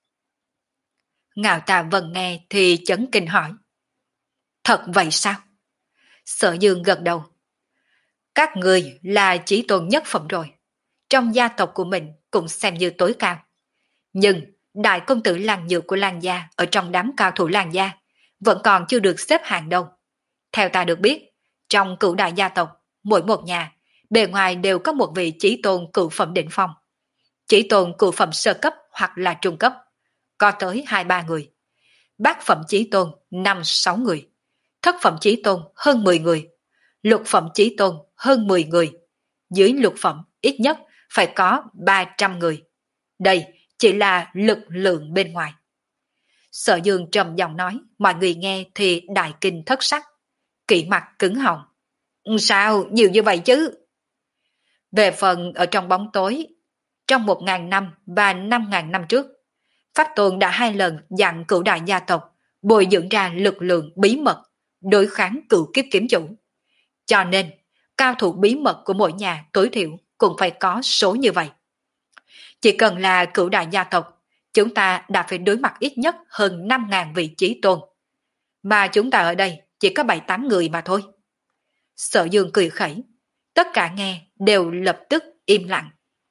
Ngạo Tà Vân nghe thì chấn kinh hỏi. Thật vậy sao? Sở Dương gật đầu. Các người là chí tôn nhất phẩm rồi. Trong gia tộc của mình cũng xem như tối cao. Nhưng đại công tử Lan Nhược của Lan gia ở trong đám cao thủ Lan gia vẫn còn chưa được xếp hạng đâu. Theo ta được biết, trong cửu đại gia tộc, mỗi một nhà, bề ngoài đều có một vị chí tôn cửu phẩm đỉnh phong. Chí tôn cửu phẩm sơ cấp hoặc là trung cấp, có tới hai ba người. Bát phẩm chí tôn năm sáu người. Thất phẩm chí tôn hơn mười người. Lục phẩm chí tôn hơn mười người. Dưới lục phẩm ít nhất phải có ba trăm người. Đây chỉ là lực lượng bên ngoài. Sở Dương trầm giọng nói, mọi người nghe thì đại kinh thất sắc. Kỵ mặt cứng họng. Sao nhiều như vậy chứ? Về phần ở trong bóng tối, trong một ngàn năm và năm ngàn năm trước, Pháp Tôn đã hai lần dặn cửu đại gia tộc bồi dưỡng ra lực lượng bí mật đối kháng cửu kiếp kiếm chủ. Cho nên, cao thủ bí mật của mỗi nhà tối thiểu cũng phải có số như vậy. Chỉ cần là cửu đại gia tộc, chúng ta đã phải đối mặt ít nhất hơn năm ngàn vị chí tôn. Mà chúng ta ở đây chỉ có bảy tám người mà thôi. Sở Dương cười khẩy, tất cả nghe đều lập tức im lặng.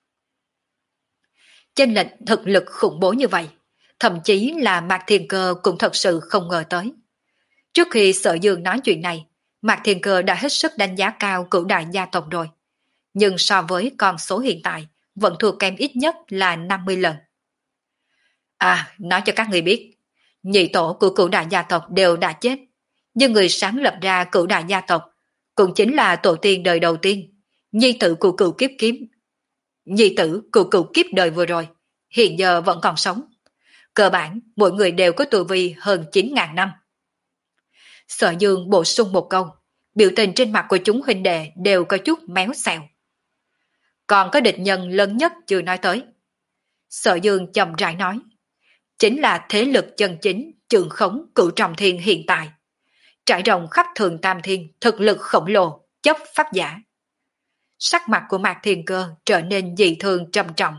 Chênh lệch thực lực khủng bố như vậy, thậm chí là Mạc Thiên Cơ cũng thật sự không ngờ tới. Trước khi Sở Dương nói chuyện này, Mạc Thiên Cơ đã hết sức đánh giá cao cửu đại gia tộc rồi. Nhưng so với con số hiện tại, vẫn thua kém ít nhất là năm mươi lần. À, nói cho các người biết, nhị tổ của cửu đại gia tộc đều đã chết, nhưng người sáng lập ra cửu đại gia tộc cũng chính là tổ tiên đời đầu tiên, nhi tử của cửu kiếp kiếm. Nhi tử của cửu kiếp đời vừa rồi, hiện giờ vẫn còn sống. Cơ bản, mỗi người đều có tu vi hơn chín ngàn năm. Sở Dương bổ sung một câu, biểu tình trên mặt của chúng huynh đệ đều có chút méo xẹo. Còn có địch nhân lớn nhất chưa nói tới. Sở Dương chậm rãi nói, chính là thế lực chân chính trường khống cửu trọng thiên hiện tại. Trải rộng khắp thường tam thiên, thực lực khổng lồ, chấp pháp giả. Sắc mặt của Mạc Thiên Cơ trở nên dị thường trầm trọng.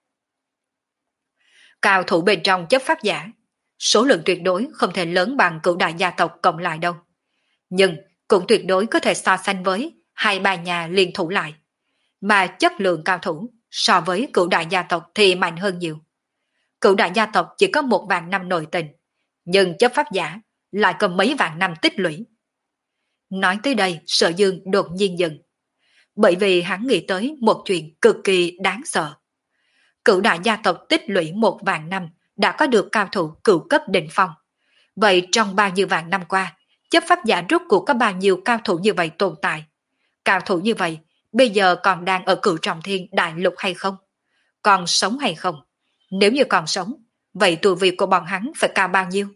Cao thủ bên trong chấp pháp giả, số lượng tuyệt đối không thể lớn bằng cửu đại gia tộc cộng lại đâu. Nhưng cũng tuyệt đối có thể so sánh với hai ba nhà liên thủ lại. Mà chất lượng cao thủ so với cửu đại gia tộc thì mạnh hơn nhiều. Cửu đại gia tộc chỉ có một vạn năm nội tình, nhưng chấp pháp giả lại có mấy vạn năm tích lũy. Nói tới đây, Sở Dương đột nhiên dừng. Bởi vì hắn nghĩ tới một chuyện cực kỳ đáng sợ. Cửu đại gia tộc tích lũy một vạn năm đã có được cao thủ cửu cấp đỉnh phong. Vậy trong bao nhiêu vạn năm qua, chấp pháp giả rốt cuộc có bao nhiêu cao thủ như vậy tồn tại? Cao thủ như vậy bây giờ còn đang ở cửu trọng thiên đại lục hay không? Còn sống hay không? Nếu như còn sống, vậy tu vi của bọn hắn phải cao bao nhiêu?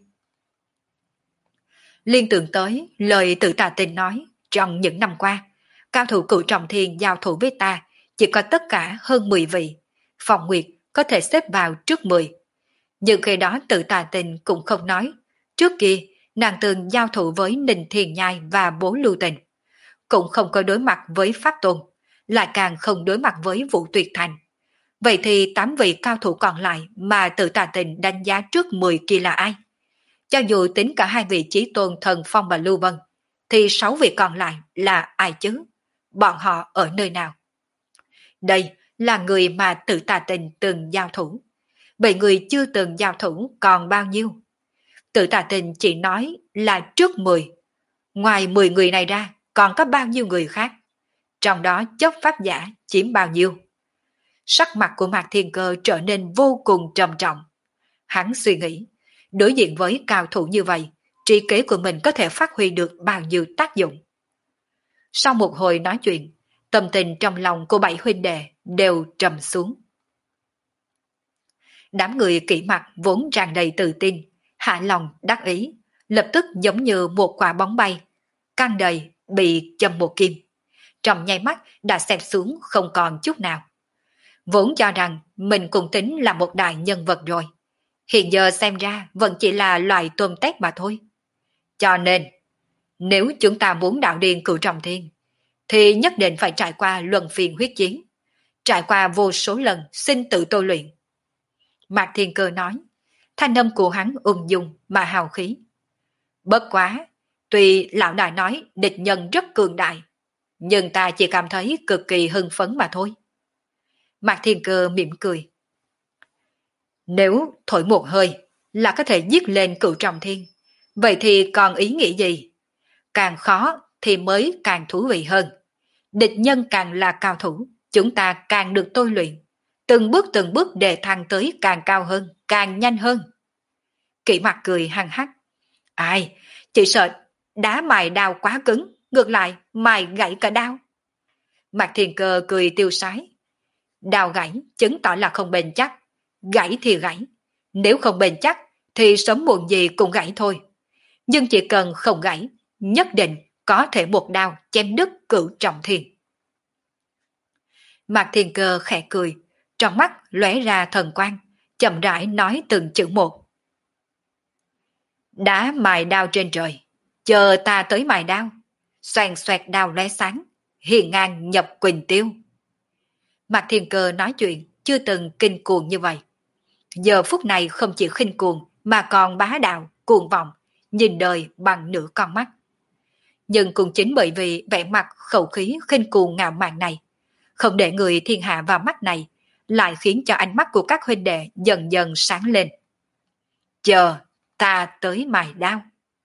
Liên tưởng tới lời Tử Tà Tinh nói, trong những năm qua, cao thủ cửu trọng thiên giao thủ với ta chỉ có tất cả hơn mười vị. Phong Nguyệt có thể xếp vào trước mười. Nhưng khi đó Tử Tà Tinh cũng không nói. Trước kia, nàng từng giao thủ với Ninh Thiền Nhai và Bố Lưu Tình. Cũng không có đối mặt với Pháp Tôn, lại càng không đối mặt với Vũ Tuyệt Thành. Vậy thì tám vị cao thủ còn lại mà Tử Tà Tinh đánh giá trước mười kia là ai? Cho dù tính cả hai vị chí tôn Thần Phong và Lưu Vân, thì sáu vị còn lại là ai chứ? Bọn họ ở nơi nào? Đây là người mà Tử Tà Tinh từng giao thủ. Vậy người chưa từng giao thủ còn bao nhiêu? Tử Tà Tinh chỉ nói là trước mười. Ngoài mười người này ra, còn có bao nhiêu người khác? Trong đó chấp pháp giả chiếm bao nhiêu? Sắc mặt của Mạc Thiên Cơ trở nên vô cùng trầm trọng. Hắn suy nghĩ, đối diện với cao thủ như vậy, trí kế của mình có thể phát huy được bao nhiêu tác dụng. Sau một hồi nói chuyện, tâm tình trong lòng của bảy huynh đệ đều trầm xuống. Đám người kỹ mặt vốn tràn đầy tự tin, hạ lòng đắc ý, lập tức giống như một quả bóng bay, căng đầy bị châm một kim. Trong nháy mắt đã xẹp xuống không còn chút nào. Vốn cho rằng mình cũng tính là một đại nhân vật rồi. Hiện giờ xem ra vẫn chỉ là loài tôm tép mà thôi. Cho nên, nếu chúng ta muốn đạo điên cửu trọng thiên, thì nhất định phải trải qua luân phiên huyết chiến, trải qua vô số lần sinh tử tôi luyện. Mạc Thiên Cơ nói, thanh âm của hắn ung dung mà hào khí. Bất quá, tuy lão đại nói địch nhân rất cường đại, nhưng ta chỉ cảm thấy cực kỳ hưng phấn mà thôi. Mạc Thiên Cơ mỉm cười. Nếu thổi một hơi là có thể giết lên cửu trọng thiên, vậy thì còn ý nghĩ gì? Càng khó thì mới càng thú vị hơn. Địch nhân càng là cao thủ, chúng ta càng được tôi luyện. Từng bước từng bước đề thăng tới càng cao hơn, càng nhanh hơn. Kỷ Mặc cười hăng hắc. Ai, chỉ sợ đá mài đao quá cứng, ngược lại mài gãy cả đao. Mạc Thiên Cơ cười tiêu sái. Đao gãy chứng tỏ là không bền chắc, gãy thì gãy. Nếu không bền chắc thì sớm muộn gì cũng gãy thôi. Nhưng chỉ cần không gãy, nhất định có thể một đao chém đứt cửu trọng thiên. Mạc Thiên Cơ khẽ cười, trong mắt lóe ra thần quang, chậm rãi nói từng chữ một. Đá mài đao trên trời, chờ ta tới mài đao. Xoàn xoẹt đao lóe sáng, hiền ngang nhập quỳnh tiêu. Mạc Thiên Cơ nói chuyện chưa từng kinh cuồng như vậy. Giờ phút này không chỉ khinh cuồng mà còn bá đạo, cuồng vọng, nhìn đời bằng nửa con mắt. Nhưng cũng chính bởi vì vẻ mặt khẩu khí khinh cuồng ngạo mạn này, không để người thiên hạ vào mắt này, lại khiến cho ánh mắt của các huynh đệ dần dần sáng lên. Chờ ta tới mài đao.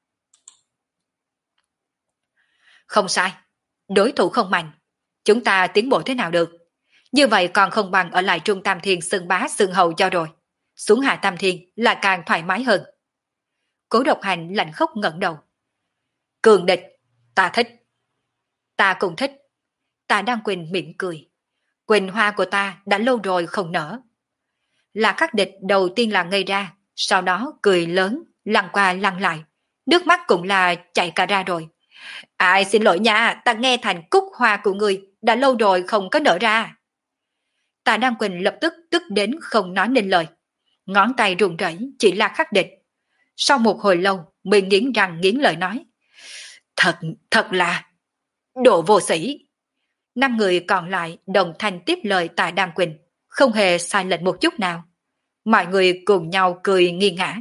Không sai, đối thủ không mạnh, chúng ta tiến bộ thế nào được? Như vậy còn không bằng ở lại Trung Tam Thiên xưng bá xưng hầu cho rồi. Xuống Hạ Tam Thiên là càng thoải mái hơn. Cố Độc Hành lạnh khốc ngẩng đầu. Cường địch, ta thích. Ta cũng thích. Ta đang Quỳnh mỉm cười. Quỳnh hoa của ta đã lâu rồi không nở. Là Khắc Địch đầu tiên là ngây ra, sau đó cười lớn, lăn qua lăn lại. Nước mắt cũng là chạy cả ra rồi. Ai xin lỗi nha, ta nghe thành cúc hoa của người đã lâu rồi không có nở ra. Tạ Đăng Quỳnh lập tức tức đến không nói nên lời. Ngón tay run rẩy chỉ là Khắc Địch. Sau một hồi lâu mới nghiến răng nghiến lợi nói. Thật, thật là đồ vô sĩ. Năm người còn lại đồng thanh tiếp lời Tạ Đan Quỳnh, không hề sai lệch một chút nào. Mọi người cùng nhau cười nghiêng ngã.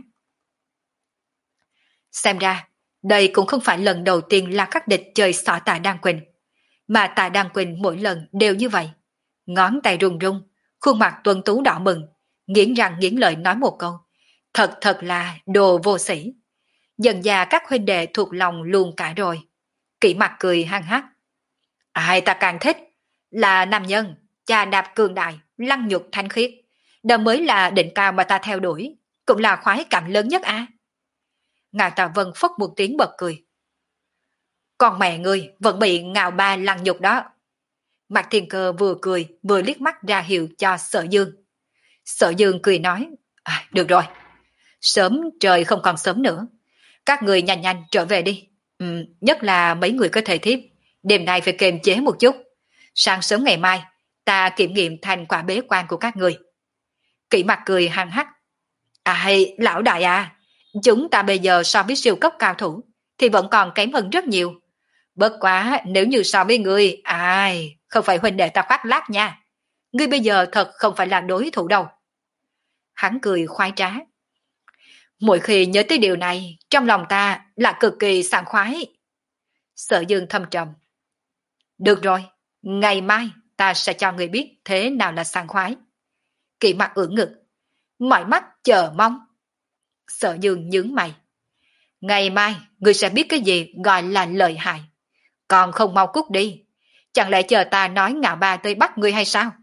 Xem ra, đây cũng không phải lần đầu tiên La Khắc Địch chơi xỏ Tạ Đan Quỳnh, mà Tạ Đan Quỳnh mỗi lần đều như vậy. Ngón tay run run, khuôn mặt tuấn tú đỏ bừng, nghiến răng nghiến lợi nói một câu. Thật thật là đồ vô sĩ. Dần già các huynh đệ thuộc lòng luôn cả rồi. Kỷ mặt cười hăng hắc. Ai ta càng thích là nam nhân, cha đạp cường đại, lăng nhục thanh khiết. Đó mới là đỉnh cao mà ta theo đuổi, cũng là khoái cảm lớn nhất à. Ngài Tạ Vân phất một tiếng bật cười. Con mẹ ngươi vẫn bị Ngạo Ba lăng nhục đó. Mạc Thiên Cơ vừa cười vừa liếc mắt ra hiệu cho Sở Dương. Sở Dương cười nói, à, được rồi, sớm trời không còn sớm nữa. Các người nhanh nhanh trở về đi. Ừ, nhất là mấy người có thể thiếp, đêm nay phải kiềm chế một chút. Sáng sớm ngày mai, ta kiểm nghiệm thành quả bế quan của các người. Kỷ mặt cười hăng hắc. À hay, lão đại à, chúng ta bây giờ so với siêu cấp cao thủ, thì vẫn còn kém hơn rất nhiều. Bất quá nếu như so với ngươi, ai, không phải huynh đệ ta khoác lác nha. Ngươi bây giờ thật không phải là đối thủ đâu. Hắn cười khoái trá. Mỗi khi nhớ tới điều này, trong lòng ta là cực kỳ sảng khoái. Sở Dương thâm trầm. Được rồi, ngày mai ta sẽ cho người biết thế nào là sảng khoái. Kỵ mặt ưỡn ngực, mỏi mắt chờ mong. Sở Dương nhướng mày. Ngày mai ngươi sẽ biết cái gì gọi là lợi hại. Còn không mau cút đi. Chẳng lẽ chờ ta nói Ngạo Ba tới bắt ngươi hay sao?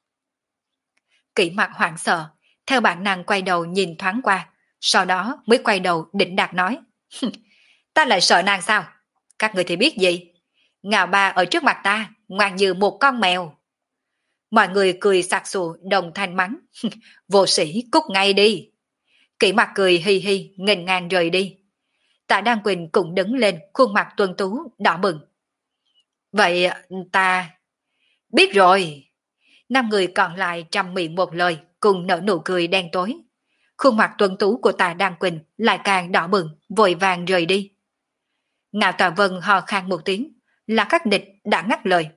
Kỵ mặt hoảng sợ, theo bản năng quay đầu nhìn thoáng qua, sau đó mới quay đầu định đạt nói. Ta lại sợ nàng sao? Các người thì biết gì? Ngạo Ba ở trước mặt ta, ngoan như một con mèo. Mọi người cười sặc sụa đồng thanh mắng. Vô sĩ cút ngay đi. Kỷ mặt cười hi hi, nghênh ngang rời đi. Tạ Đan Quỳnh cũng đứng lên, khuôn mặt tuân tú, đỏ bừng. Vậy ta... Biết rồi. Năm người còn lại trầm miệng một lời, cùng nở nụ cười đen tối. Khuôn mặt tuân tú của Tạ Đan Quỳnh lại càng đỏ bừng, vội vàng rời đi. Ngạo Tạ Vân hò khan một tiếng, là Khắc Địch đã ngắt lời.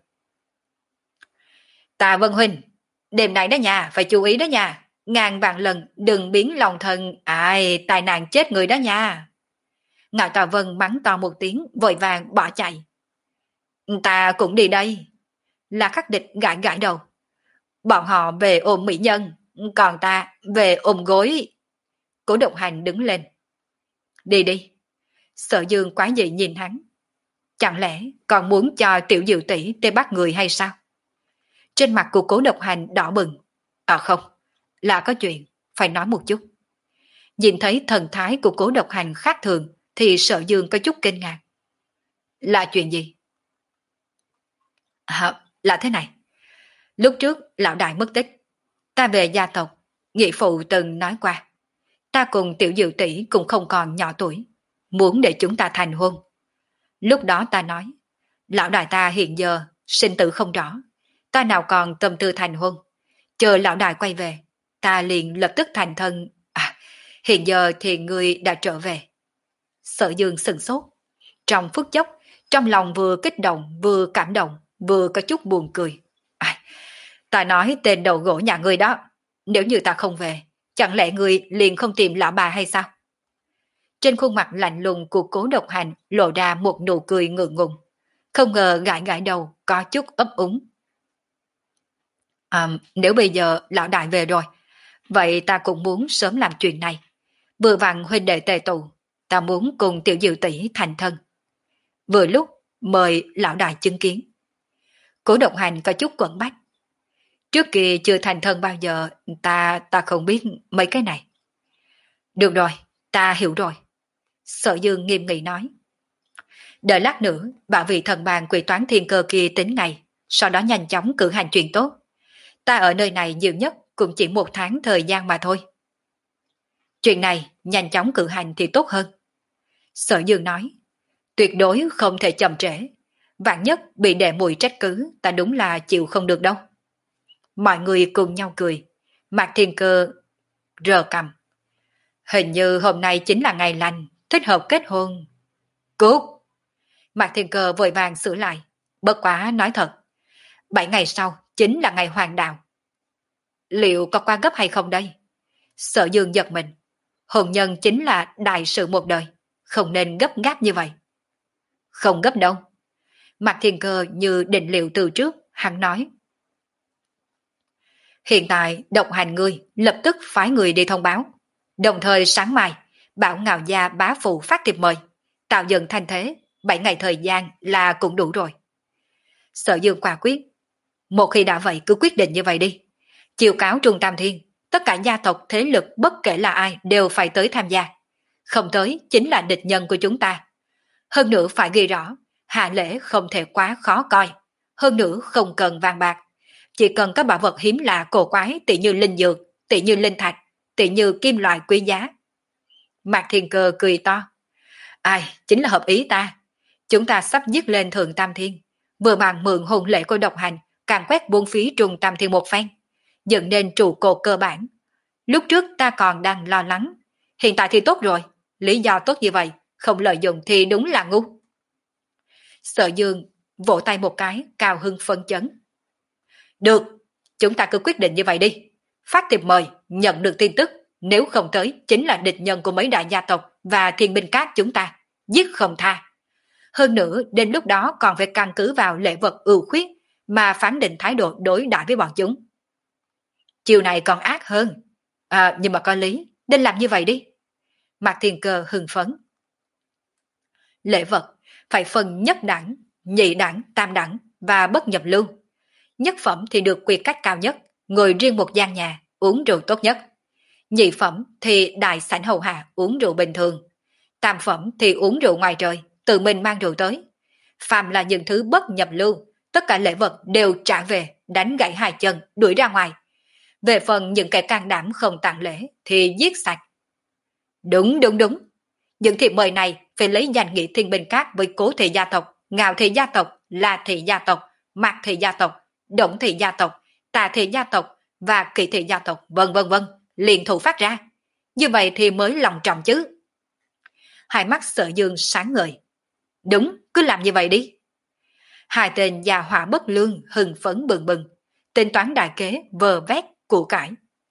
Tạ Vân huynh, đêm nay đó nhà, phải chú ý đó nha. Ngàn vạn lần đừng biến lòng thần, ai, tai nạn chết người đó nha. Ngạo Tạ Vân mắng to một tiếng, vội vàng bỏ chạy. Ta cũng đi đây. Là Khắc Địch gãi gãi đầu. Bọn họ về ôm mỹ nhân, còn ta về ôm gối. Cố Độc Hành đứng lên. Đi đi. Sở Dương quá dị nhìn hắn. Chẳng lẽ còn muốn cho tiểu diệu tỷ tê bắt người hay sao? Trên mặt của Cố Độc Hành đỏ bừng. À không, là có chuyện, phải nói một chút. Nhìn thấy thần thái của Cố Độc Hành khác thường, thì Sở Dương có chút kinh ngạc. Là chuyện gì? À, là thế này. Lúc trước lão đại mất tích, ta về gia tộc, nghĩa phụ từng nói qua. Ta cùng tiểu diệu tỷ cũng không còn nhỏ tuổi, muốn để chúng ta thành hôn. Lúc đó ta nói, lão đại ta hiện giờ sinh tử không rõ, ta nào còn tâm tư thành hôn. Chờ lão đại quay về, ta liền lập tức thành thân. À, hiện giờ thì ngươi đã trở về. Sở Dương sừng sốt. Trong phút chốc, trong lòng vừa kích động, vừa cảm động, vừa có chút buồn cười. À, ta nói tên đầu gỗ nhà ngươi đó, nếu như ta không về, chẳng lẽ ngươi liền không tìm lão bà hay sao? Trên khuôn mặt lạnh lùng của Cố Độc Hành lộ ra một nụ cười ngượng ngùng. Không ngờ gãi gãi đầu, có chút ấp úng. À, nếu bây giờ lão đại về rồi, vậy ta cũng muốn sớm làm chuyện này. Vừa vặn huynh đệ tề tụ, ta muốn cùng tiểu diệu tỷ thành thân. Vừa lúc mời lão đại chứng kiến. Cố Độc Hành có chút quẩn bách. Trước kia chưa thành thân bao giờ, ta ta không biết mấy cái này. Được rồi, ta hiểu rồi. Sở Dương nghiêm nghị nói. Đợi lát nữa, bảo vị thần bàn quỷ toán thiên cơ kia tính ngày, sau đó nhanh chóng cử hành chuyện tốt. Ta ở nơi này nhiều nhất cũng chỉ một tháng thời gian mà thôi. Chuyện này nhanh chóng cử hành thì tốt hơn. Sở Dương nói. Tuyệt đối không thể chậm trễ. Vạn nhất bị đệ mùi trách cứ, ta đúng là chịu không được đâu. Mọi người cùng nhau cười. Mạc Thiên Cơ rờ cằm. Hình như hôm nay chính là ngày lành, thích hợp kết hôn. Cút! Mạc Thiên Cơ vội vàng sửa lại. Bất quá nói thật, bảy ngày sau chính là ngày hoàng đạo. Liệu có qua gấp hay không đây? Sở Dương giật mình. Hôn nhân chính là đại sự một đời, không nên gấp gáp như vậy. Không gấp đâu. Mạc Thiên Cơ như định liệu từ trước, hắn nói. Hiện tại độc hành ngươi lập tức phái người đi thông báo. Đồng thời sáng mai, bảo Ngạo Gia bá phụ phát thiệp mời, tạo dần thành thế, bảy ngày thời gian là cũng đủ rồi. Sở Dương quả quyết. Một khi đã vậy cứ quyết định như vậy đi. Chiều cáo Trung Tam Thiên, tất cả gia tộc thế lực bất kể là ai đều phải tới tham gia. Không tới chính là địch nhân của chúng ta. Hơn nữa phải ghi rõ, hạ lễ không thể quá khó coi. Hơn nữa không cần vàng bạc. Chỉ cần các bảo vật hiếm lạ cổ quái tỷ như linh dược, tỷ như linh thạch, tỷ như kim loại quý giá. Mạc Thiên Cơ cười to. Ai, chính là hợp ý ta. Chúng ta sắp dứt lên Thượng Tam Thiên. Vừa bằng mượn hôn lễ của độc hành, càng quét buôn phí Trung Tam Thiên một phen, dựng nên trụ cột cơ bản. Lúc trước ta còn đang lo lắng. Hiện tại thì tốt rồi. Lý do tốt như vậy, không lợi dụng thì đúng là ngu. Sở Dương vỗ tay một cái, cao hưng phân chấn. Được, chúng ta cứ quyết định như vậy đi. Phát thiệp mời, nhận được tin tức, nếu không tới chính là địch nhân của mấy đại gia tộc và thiên binh cát chúng ta, giết không tha. Hơn nữa, đến lúc đó còn phải căn cứ vào lễ vật ưu khuyết mà phán định thái độ đối đãi với bọn chúng. Chiều này còn ác hơn. À, nhưng mà có lý, nên làm như vậy đi. Mạc Thiên Cơ hưng phấn. Lễ vật phải phân nhất đẳng, nhị đẳng, tam đẳng và bất nhập lưu. Nhất phẩm thì được quy cách cao nhất, ngồi riêng một gian nhà, uống rượu tốt nhất. Nhị phẩm thì đại sảnh hầu hạ uống rượu bình thường. Tam phẩm thì uống rượu ngoài trời, tự mình mang rượu tới. Phàm là những thứ bất nhập lưu, tất cả lễ vật đều trả về, đánh gãy hai chân, đuổi ra ngoài. Về phần những kẻ can đảm không tặng lễ thì giết sạch. Đúng đúng đúng. Những thiệp mời này phải lấy danh nghĩa thiên binh cát với Cố thị gia tộc, Ngạo thị gia tộc, La thị gia tộc, Mạc thị gia tộc, Động thị gia tộc, Tà thị gia tộc và Kỷ thị gia tộc, vân vân vân, liên thủ phát ra. Như vậy thì mới lòng trọng chứ. Hai mắt Sở Dương sáng ngời. Đúng, cứ làm như vậy đi. Hai tên già hỏa bất lương hừng phấn bừng bừng, tính toán đại kế vờ vét của cải.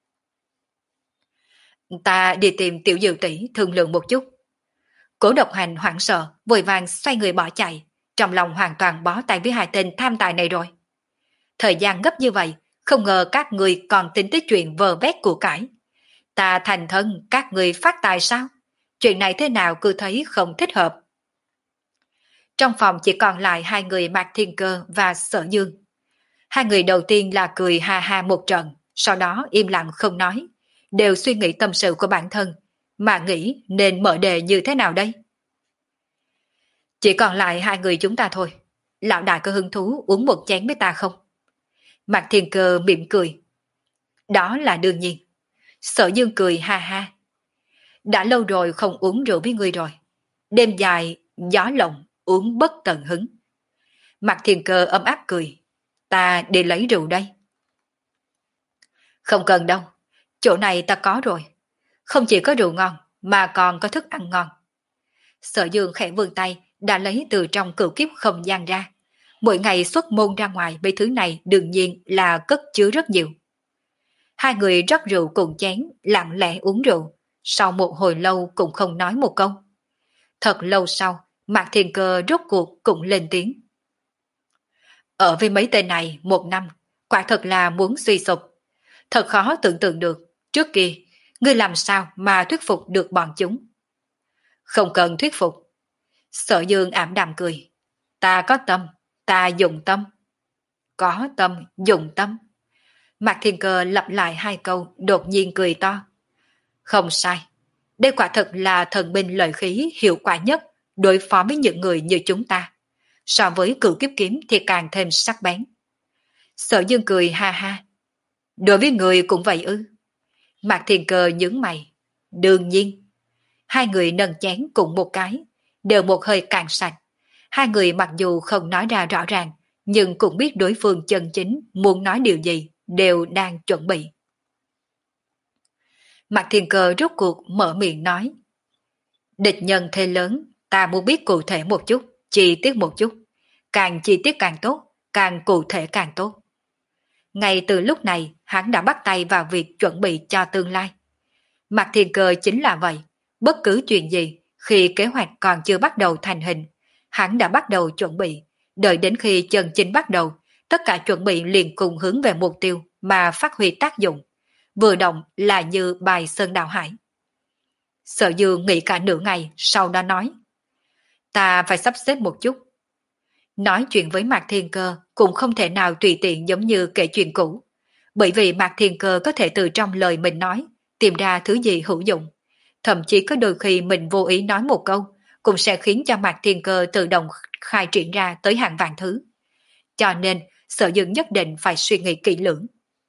Ta đi tìm Tiểu Diệu tỷ thương lượng một chút. Cố Độc Hành hoảng sợ, vội vàng xoay người bỏ chạy, trong lòng hoàn toàn bó tay với hai tên tham tài này rồi. Thời gian gấp như vậy, không ngờ các người còn tính tới chuyện vờ vét của cải. Ta thành thân các người phát tài sao? Chuyện này thế nào cứ thấy không thích hợp. Trong phòng chỉ còn lại hai người Mạc Thiên Cơ và Sở Dương. Hai người đầu tiên là cười ha ha một trận, sau đó im lặng không nói, đều suy nghĩ tâm sự của bản thân, mà nghĩ nên mở đề như thế nào đây. Chỉ còn lại hai người chúng ta thôi. Lão đại có hứng thú uống một chén với ta không? Mạc Thiên Cơ mỉm cười. Đó là đương nhiên. Sở Dương cười ha ha. Đã lâu rồi không uống rượu với ngươi rồi. Đêm dài, gió lộng, uống bất tận hứng. Mạc Thiên Cơ ấm áp cười. Ta đi lấy rượu đây. Không cần đâu. Chỗ này ta có rồi. Không chỉ có rượu ngon, mà còn có thức ăn ngon. Sở Dương khẽ vươn tay, đã lấy từ trong cửu kiếp không gian ra. Mỗi ngày xuất môn ra ngoài mấy thứ này đương nhiên là cất chứa rất nhiều. Hai người rót rượu cùng chén, lặng lẽ uống rượu. Sau một hồi lâu cũng không nói một câu. Thật lâu sau, Mạc Thiên Cơ rốt cuộc cũng lên tiếng. Ở với mấy tên này một năm, quả thật là muốn suy sụp. Thật khó tưởng tượng được, trước kia, ngươi làm sao mà thuyết phục được bọn chúng. Không cần thuyết phục. Sở Dương ảm đạm cười. Ta có tâm, ta dùng tâm. Có tâm, dùng tâm. Mạc Thiên Cơ lặp lại hai câu, đột nhiên cười to. Không sai. Đây quả thật là thần binh lợi khí hiệu quả nhất đối phó với những người như chúng ta. So với cửu kiếp kiếm thì càng thêm sắc bén. Sở Dương cười ha ha. Đối với người cũng vậy ư? Mạc Thiên Cơ nhướng mày. Đương nhiên. Hai người nâng chén cùng một cái, đều một hơi cạn sạch. Hai người mặc dù không nói ra rõ ràng, nhưng cũng biết đối phương chân chính muốn nói điều gì, đều đang chuẩn bị. Mạc Thiên Cơ rốt cuộc mở miệng nói. Địch nhân thế lớn, ta muốn biết cụ thể một chút, chi tiết một chút. Càng chi tiết càng tốt, càng cụ thể càng tốt. Ngay từ lúc này, hắn đã bắt tay vào việc chuẩn bị cho tương lai. Mạc Thiên Cơ chính là vậy. Bất cứ chuyện gì, khi kế hoạch còn chưa bắt đầu thành hình, hắn đã bắt đầu chuẩn bị. Đợi đến khi chân chính bắt đầu, tất cả chuẩn bị liền cùng hướng về mục tiêu mà phát huy tác dụng. Vừa động là như bài sơn đào hải. Sở Dương nghĩ cả nửa ngày, sau đó nói. Ta phải sắp xếp một chút. Nói chuyện với Mạc Thiên Cơ cũng không thể nào tùy tiện giống như kể chuyện cũ. Bởi vì Mạc Thiên Cơ có thể từ trong lời mình nói, tìm ra thứ gì hữu dụng. Thậm chí có đôi khi mình vô ý nói một câu, cũng sẽ khiến cho Mạc Thiên Cơ tự động khai triển ra tới hàng vạn thứ. Cho nên, Sở Dương nhất định phải suy nghĩ kỹ lưỡng.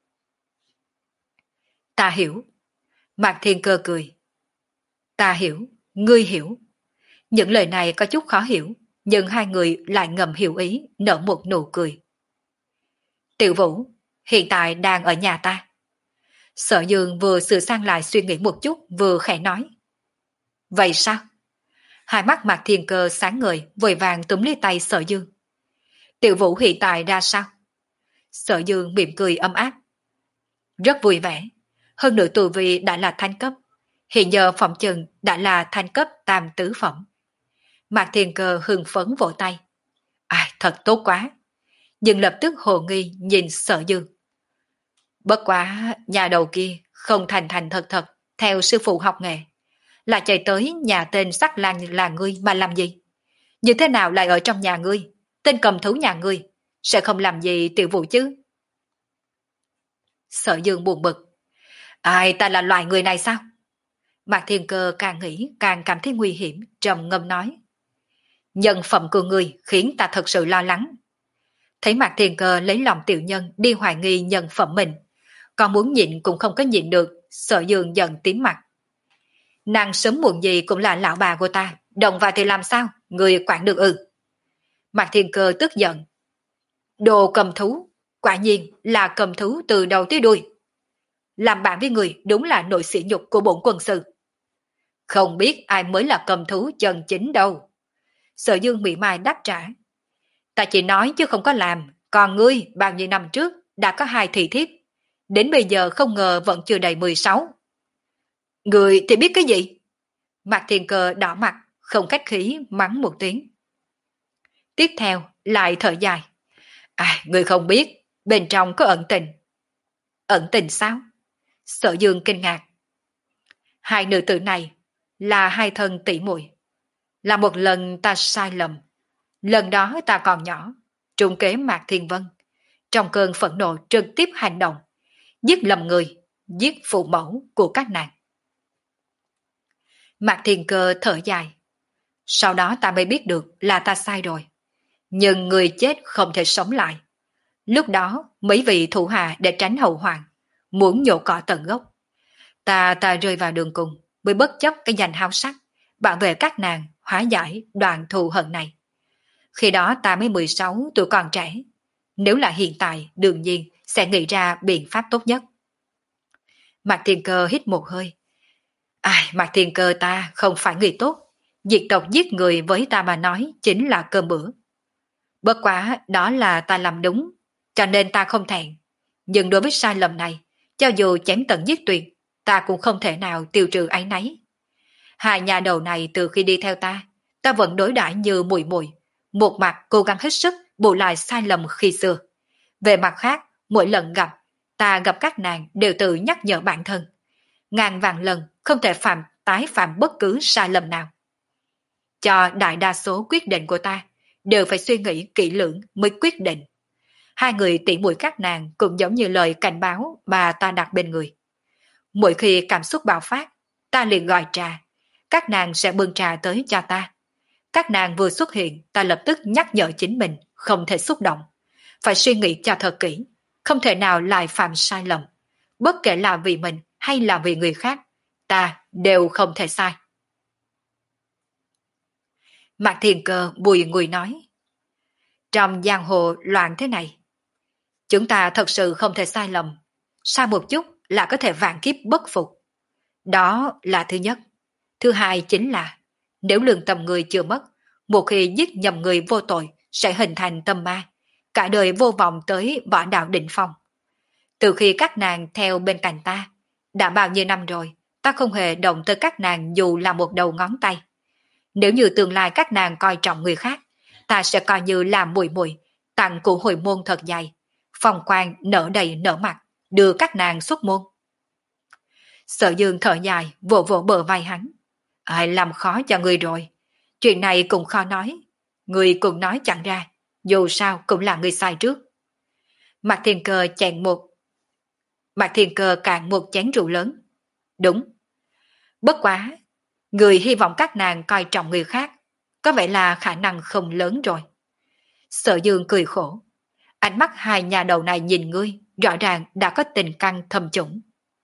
Ta hiểu. Mạc Thiên Cơ cười. Ta hiểu, ngươi hiểu. Những lời này có chút khó hiểu, nhưng hai người lại ngầm hiểu ý, nở một nụ cười. Tiểu Vũ, hiện tại đang ở nhà ta. Sở Dương vừa sửa sang lại suy nghĩ một chút, vừa khẽ nói. Vậy sao? Hai mắt Mạc Thiên Cơ sáng ngời, vội vàng túm lấy tay Sở Dương. Tiểu Vũ hiện tại ra sao? Sở Dương mỉm cười ấm áp. Rất vui vẻ. Hơn nữa tù vi đã là thanh cấp. Hiện giờ phòng chừng đã là thanh cấp tam tứ phẩm. Mạc Thiên Cơ hưng phấn vỗ tay. À, thật tốt quá. Nhưng lập tức hồ nghi nhìn Sở Dương. Bất quá nhà đầu kia không thành thành thật thật theo sư phụ học nghề. Là chạy tới nhà tên sắc lang là ngươi mà làm gì? Như thế nào lại ở trong nhà ngươi? Tên cầm thú nhà ngươi sẽ không làm gì Tiểu Vũ chứ? Sở Dương buồn bực. Ai, ta là loại người này sao? Mạc Thiên Cơ càng nghĩ càng cảm thấy nguy hiểm, trầm ngâm nói. Nhân phẩm của ngươi khiến ta thật sự lo lắng. Thấy Mạc Thiên Cơ lấy lòng tiểu nhân đi hoài nghi nhân phẩm mình, còn muốn nhịn cũng không có nhịn được, Sở Dương dần tím mặt. Nàng sớm muộn gì cũng là lão bà của ta, động vào thì làm sao, người quản được ư? Mạc Thiên Cơ tức giận. Đồ cầm thú, quả nhiên là cầm thú từ đầu tới đuôi. Làm bạn với người đúng là nội sỉ nhục của bổn quân sư. Không biết ai mới là cầm thú chân chính đâu. Sở Dương mỉa mai đáp trả. Ta chỉ nói chứ không có làm, còn ngươi bao nhiêu năm trước đã có hai thị thiếp. Đến bây giờ không ngờ vẫn chưa đầy mười sáu. Người thì biết cái gì? Mạc Thiên Cơ đỏ mặt, không khách khí mắng một tiếng. Tiếp theo lại thở dài. À, người không biết, bên trong có ẩn tình. Ẩn tình sao? Sở Dương kinh ngạc. Hai nữ tử này là hai thân tỷ muội. Là một lần ta sai lầm. Lần đó ta còn nhỏ, trúng kế Mạc Thiên Vân. Trong cơn phẫn nộ trực tiếp hành động, giết lầm người, giết phụ mẫu của các nàng. Mạc Thiên Cơ thở dài. Sau đó ta mới biết được là ta sai rồi. Nhưng người chết không thể sống lại. Lúc đó mấy vị thủ hạ để tránh hậu hoạn, muốn nhổ cỏ tận gốc. Ta ta rơi vào đường cùng, mới bất chấp cái danh hao sắc, bảo vệ các nàng hóa giải đoạn thù hận này. Khi đó ta mới mười sáu tuổi còn trẻ. Nếu là hiện tại, đương nhiên sẽ nghĩ ra biện pháp tốt nhất. Mạc Thiên Cơ hít một hơi. Ai, Mạc Thiên Cơ ta không phải người tốt. Diệt tộc giết người với ta mà nói chính là cơm bữa. Bất quá đó là ta làm đúng, cho nên ta không thẹn. Nhưng đối với sai lầm này, cho dù chém tận giết tuyệt, ta cũng không thể nào tiêu trừ áy náy. Hai nhà đầu này từ khi đi theo ta, ta vẫn đối đãi như mùi mùi. Một mặt cố gắng hết sức bù lại sai lầm khi xưa. Về mặt khác, mỗi lần gặp, ta gặp các nàng đều tự nhắc nhở bản thân. Ngàn vạn lần không thể phạm tái phạm bất cứ sai lầm nào. Cho đại đa số quyết định của ta, đều phải suy nghĩ kỹ lưỡng mới quyết định. Hai người tỷ muội các nàng cũng giống như lời cảnh báo mà ta đặt bên người. Mỗi khi cảm xúc bạo phát, ta liền gọi trà. Các nàng sẽ bưng trà tới cho ta. Các nàng vừa xuất hiện, ta lập tức nhắc nhở chính mình không thể xúc động. Phải suy nghĩ cho thật kỹ, không thể nào lại phạm sai lầm. Bất kể là vì mình hay là vì người khác, ta đều không thể sai. Mạc Thiên Cơ bùi ngùi nói. Trong giang hồ loạn thế này, chúng ta thật sự không thể sai lầm. Sai một chút là có thể vạn kiếp bất phục. Đó là thứ nhất. Thứ hai chính là nếu lương tâm người chưa mất, một khi giết nhầm người vô tội sẽ hình thành tâm ma, cả đời vô vọng tới võ đạo đỉnh phong. Từ khi các nàng theo bên cạnh ta, đã bao nhiêu năm rồi, ta không hề động tới các nàng dù là một đầu ngón tay. Nếu như tương lai các nàng coi trọng người khác, ta sẽ coi như làm mùi mùi, tặng cụ hồi môn thật dài, phong quang nở đầy nở mặt, đưa các nàng xuất môn. Sở Dương thở dài, vỗ vỗ bờ vai hắn. Ai làm khó cho người rồi. Chuyện này cũng khó nói. Người cũng nói chẳng ra, dù sao cũng là người sai trước. Mạc Thiên Cơ chèn một. Mạc Thiên Cơ cạn một chén rượu lớn. Đúng. Bất quá, người hy vọng các nàng coi trọng người khác, có vẻ là khả năng không lớn rồi. Sở Dương cười khổ. Ánh mắt hai nhà đầu này nhìn ngươi, rõ ràng đã có tình căng thâm chủng.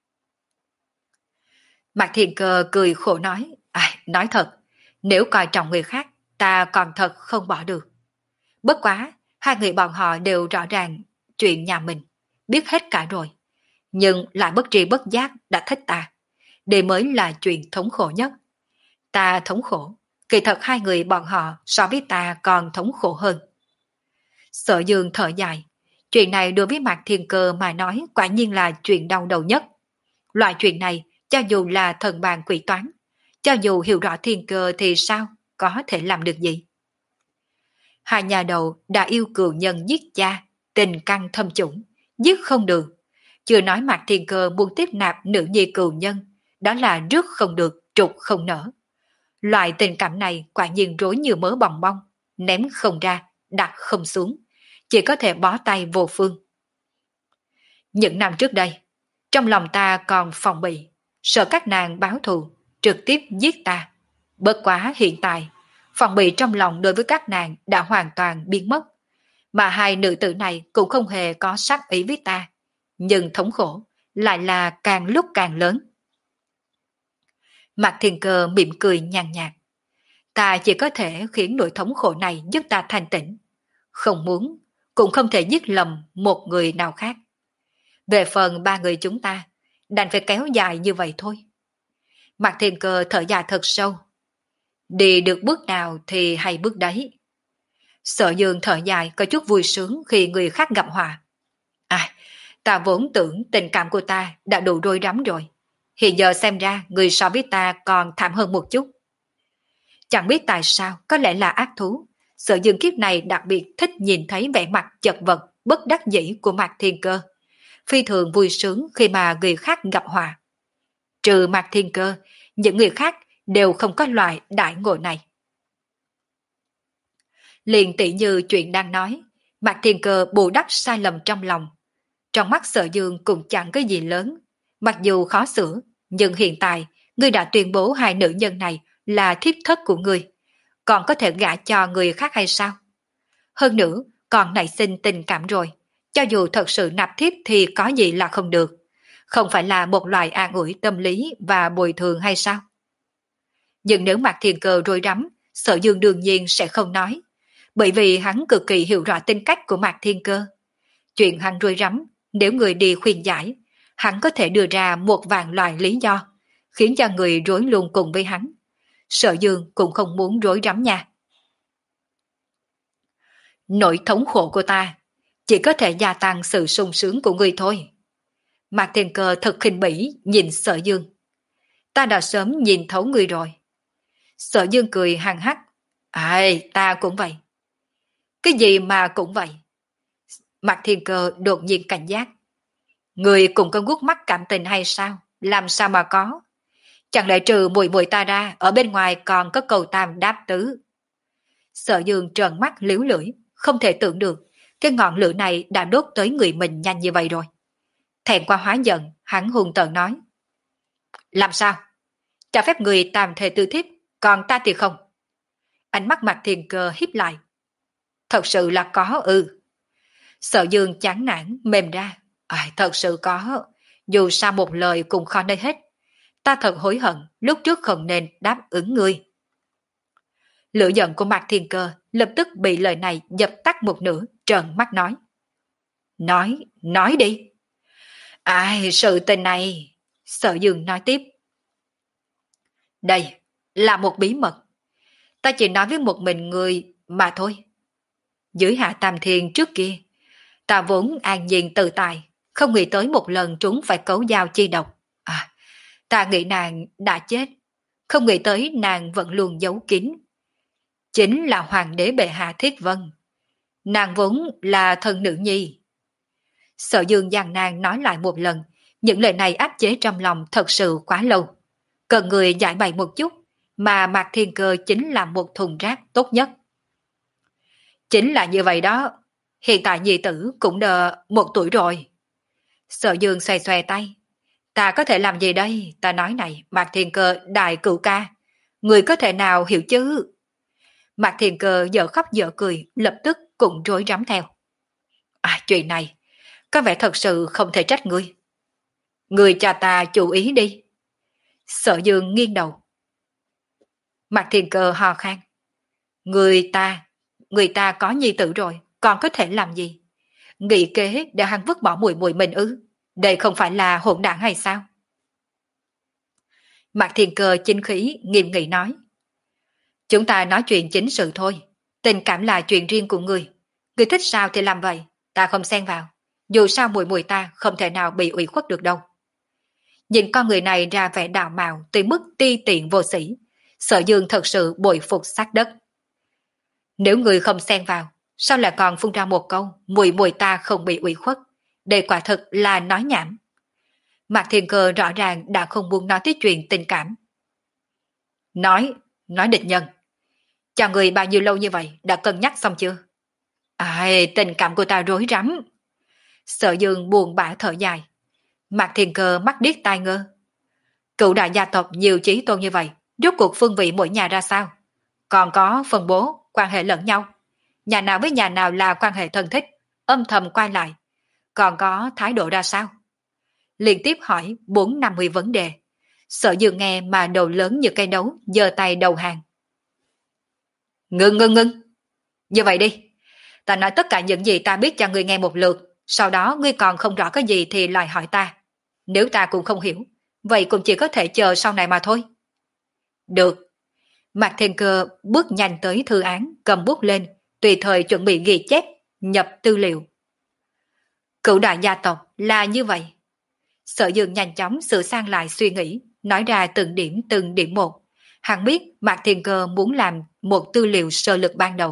Mạc Thiên Cơ cười khổ nói, à, nói thật, nếu coi trọng người khác, ta còn thật không bỏ được. Bất quá, hai người bọn họ đều rõ ràng chuyện nhà mình, biết hết cả rồi, nhưng lại bất tri bất giác đã thích ta. Đây mới là chuyện thống khổ nhất. Ta thống khổ, kỳ thật hai người bọn họ so với ta còn thống khổ hơn. Sở Dương thở dài, chuyện này đối với Mạc Thiên Cơ mà nói quả nhiên là chuyện đau đầu nhất. Loại chuyện này, cho dù là thần bàn quỷ toán, cho dù hiểu rõ thiên cơ thì sao, có thể làm được gì? Hai nhà đầu đã yêu cừu nhân giết cha, tình căng thâm chủng, giết không được. Chưa nói Mạc Thiên Cơ muốn tiếp nạp nữ nhi cừu nhân, đó là rước không được, trục không nở. Loại tình cảm này quả nhiên rối như mớ bòng bong, ném không ra, đặt không xuống, chỉ có thể bó tay vô phương. Những năm trước đây, trong lòng ta còn phòng bị, sợ các nàng báo thù, trực tiếp giết ta. Bất quá hiện tại, phòng bị trong lòng đối với các nàng đã hoàn toàn biến mất, mà hai nữ tử này cũng không hề có sát ý với ta, nhưng thống khổ lại là càng lúc càng lớn. Mạc Thiên Cơ mỉm cười nhàn nhạt. Ta chỉ có thể khiến nỗi thống khổ này giúp ta thanh tĩnh. Không muốn, cũng không thể giết lầm một người nào khác. Về phần ba người chúng ta, đành phải kéo dài như vậy thôi. Mạc Thiên Cơ thở dài thật sâu. Đi được bước nào thì hay bước đấy. Sở Dương thở dài có chút vui sướng khi người khác gặp họa. À, ta vốn tưởng tình cảm của ta đã đủ rối rắm rồi. Hiện giờ xem ra người so với ta còn thảm hơn một chút. Chẳng biết tại sao, có lẽ là ác thú. Sở Dương kiếp này đặc biệt thích nhìn thấy vẻ mặt chật vật, bất đắc dĩ của Mạc Thiên Cơ. Phi thường vui sướng khi mà người khác gặp họa. Trừ Mạc Thiên Cơ, những người khác đều không có loại đại ngộ này. Liền tỷ như chuyện đang nói, Mạc Thiên Cơ bù đắp sai lầm trong lòng. Trong mắt Sở Dương cũng chẳng có gì lớn. Mặc dù khó xử, nhưng hiện tại, ngươi đã tuyên bố hai nữ nhân này là thiếp thất của ngươi. Còn có thể gả cho người khác hay sao? Hơn nữa, còn nảy sinh tình cảm rồi. Cho dù thật sự nạp thiếp thì có gì là không được. Không phải là một loại an ủi tâm lý và bồi thường hay sao? Nhưng nếu Mạc Thiên Cơ rối rắm, Sở Dương đương nhiên sẽ không nói. Bởi vì hắn cực kỳ hiểu rõ tính cách của Mạc Thiên Cơ. Chuyện hắn rối rắm, nếu người đi khuyên giải, hắn có thể đưa ra một vạn loại lý do, khiến cho người rối luôn cùng với hắn. Sở Dương cũng không muốn rối rắm nha. Nỗi thống khổ của ta chỉ có thể gia tăng sự sung sướng của người thôi. Mạc Thiên Cơ thật khinh bỉ nhìn Sở Dương. Ta đã sớm nhìn thấu người rồi. Sở Dương cười hằng hắc. Ai, ta cũng vậy. Cái gì mà cũng vậy. Mạc Thiên Cơ đột nhiên cảnh giác. Người cũng có gút mắt cảm tình hay sao? Làm sao mà có? Chẳng lẽ trừ mùi mùi ta ra, ở bên ngoài còn có cầu tam đáp tứ. Sở Dương trợn mắt liếu lưỡi, không thể tưởng được, cái ngọn lửa này đã đốt tới người mình nhanh như vậy rồi. Thẹn qua hóa giận, hắn hùng tợn nói. Làm sao? Cho phép người tam thề tư thiếp, còn ta thì không. Ánh mắt Mạc Thiên Cơ híp lại. Thật sự là có ư. Sở Dương chán nản, mềm ra. À, thật sự có, dù sao một lời cũng khó nói hết. Ta thật hối hận, lúc trước không nên đáp ứng ngươi. Lửa giận của Mạc Thiên Cơ lập tức bị lời này dập tắt một nửa, trợn mắt nói. Nói, nói đi. Ai, sự tình này, Sở Dương nói tiếp. Đây là một bí mật. Ta chỉ nói với một mình người mà thôi. Dưới Hạ Tam Thiên trước kia, ta vốn an nhiên tự tại, không nghĩ tới một lần trúng phải cấu dao chi độc. À, ta nghĩ nàng đã chết, không nghĩ tới nàng vẫn luôn giấu kín. Chính là hoàng đế bệ hạ Thiết Vân. Nàng vốn là thân nữ nhi. Sở Dương giằng nàng nói lại một lần, những lời này áp chế trong lòng thật sự quá lâu. Cần người giải bày một chút, mà Mạc Thiên Cơ chính là một thùng rác tốt nhất. Chính là như vậy đó, hiện tại nhi tử cũng đờ một tuổi rồi. Sở Dương xoay xoay tay. Ta có thể làm gì đây? Ta nói này, Mạc Thiên Cơ đại cửu ca. Người có thể nào hiểu chứ? Mạc Thiên Cơ dở khóc dở cười, lập tức cũng rối rắm theo. À, chuyện này, có vẻ thật sự không thể trách ngươi. Ngươi cho ta chú ý đi. Sở Dương nghiêng đầu. Mạc Thiên Cơ hò khan. Người ta, người ta có nhi tử rồi, còn có thể làm gì? Nghĩ kế để hắn vứt bỏ mùi mùi mình ư? Đây không phải là hỗn đảng hay sao? Mạc Thiên Cơ chính khí nghiêm nghị nói. Chúng ta nói chuyện chính sự thôi. Tình cảm là chuyện riêng của người. Người thích sao thì làm vậy, ta không xen vào. Dù sao mùi mùi ta không thể nào bị ủy khuất được đâu. Nhìn con người này ra vẻ đạo mạo tới mức ti tiện vô sĩ. Sở Dương thật sự bội phục sát đất. Nếu người không xen vào, sao lại còn phun ra một câu mùi mùi ta không bị ủy khuất? Đây quả thực là nói nhảm. Mạc Thiên Cơ rõ ràng đã không muốn nói tới chuyện tình cảm. Nói, nói địch nhân. Chào người bao nhiêu lâu như vậy, đã cân nhắc xong chưa? Ai, tình cảm của ta rối rắm. Sở Dương buồn bã thở dài. Mạc Thiên Cơ mắt điếc tai ngơ. Cựu đại gia tộc nhiều chí tôn như vậy, rốt cuộc phương vị mỗi nhà ra sao? Còn có phân bố, quan hệ lẫn nhau. Nhà nào với nhà nào là quan hệ thân thích, âm thầm quay lại. Còn có thái độ ra sao? Liên tiếp hỏi bốn năm mươi vấn đề. Sở Dương nghe mà đầu lớn như cây đấu, giơ tay đầu hàng. Ngưng ngưng ngưng. Như vậy đi. Ta nói tất cả những gì ta biết cho ngươi nghe một lượt. Sau đó ngươi còn không rõ cái gì thì lại hỏi ta. Nếu ta cũng không hiểu, vậy cũng chỉ có thể chờ sau này mà thôi. Được. Mạc Thiên Cơ bước nhanh tới thư án, cầm bút lên, tùy thời chuẩn bị ghi chép, nhập tư liệu. Cửu đại gia tộc là như vậy. Sở Dương nhanh chóng sửa sang lại suy nghĩ, nói ra từng điểm từng điểm một. Hắn biết Mạc Thiên Cơ muốn làm một tư liệu sơ lược ban đầu.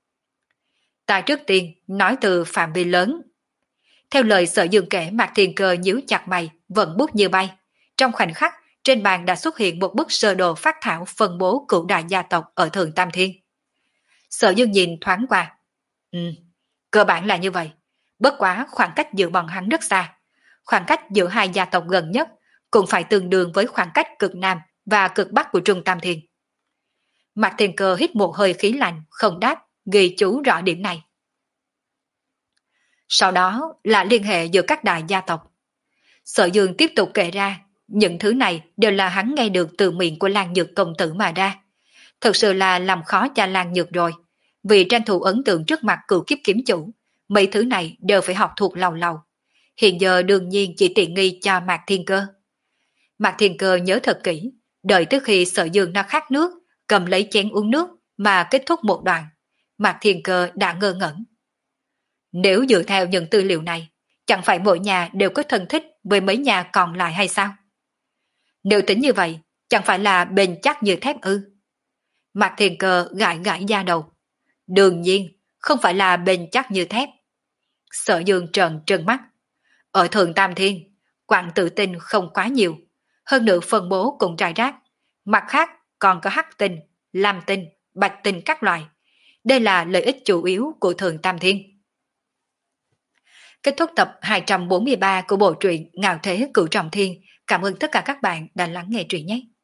Ta trước tiên nói từ phạm vi lớn. Theo lời Sở Dương kể, Mạc Thiên Cơ nhíu chặt mày, vận bút như bay. Trong khoảnh khắc, trên bàn đã xuất hiện một bức sơ đồ phát thảo phân bố cửu đại gia tộc ở Thường Tam Thiên. Sở Dương nhìn thoáng qua. Ừ, cơ bản là như vậy. Bất quá khoảng cách giữa bọn hắn rất xa. Khoảng cách giữa hai gia tộc gần nhất cũng phải tương đương với khoảng cách cực Nam và cực Bắc của Trung Tam Thiên. Mạc Thiên Cơ hít một hơi khí lạnh, không đáp, ghi chú rõ điểm này. Sau đó là liên hệ giữa các đại gia tộc. Sở Dương tiếp tục kể ra, những thứ này đều là hắn nghe được từ miệng của Lan Nhược công tử mà ra. Thật sự là làm khó cho Lan Nhược rồi, vì tranh thủ ấn tượng trước mặt cựu kiếp kiếm chủ, mấy thứ này đều phải học thuộc lầu lầu. Hiện giờ đương nhiên chỉ tiện nghi cho Mạc Thiên Cơ. Mạc Thiên Cơ nhớ thật kỹ, đợi tới khi Sở Dương nó khát nước, cầm lấy chén uống nước mà kết thúc một đoạn. Mạc Thiên Cơ đã ngơ ngẩn. Nếu dựa theo những tư liệu này, chẳng phải mỗi nhà đều có thân thích với mấy nhà còn lại hay sao? Nếu tính như vậy, chẳng phải là bền chắc như thép ư? Mạc Thiên Cơ gãi gãi da đầu. Đương nhiên, không phải là bền chắc như thép. Sở Dương trợn trừng mắt. Ở Thường Tam Thiên, quặng tự tinh không quá nhiều, hơn nữa phân bố cũng rải rác. Mặt khác còn có hắc tinh, lam tinh, bạch tinh các loại. Đây là lợi ích chủ yếu của Thường Tam Thiên. Kết thúc tập hai trăm bốn mươi ba của bộ truyện Ngạo Thế Cửu Trọng Thiên. Cảm ơn tất cả các bạn đã lắng nghe truyện nhé.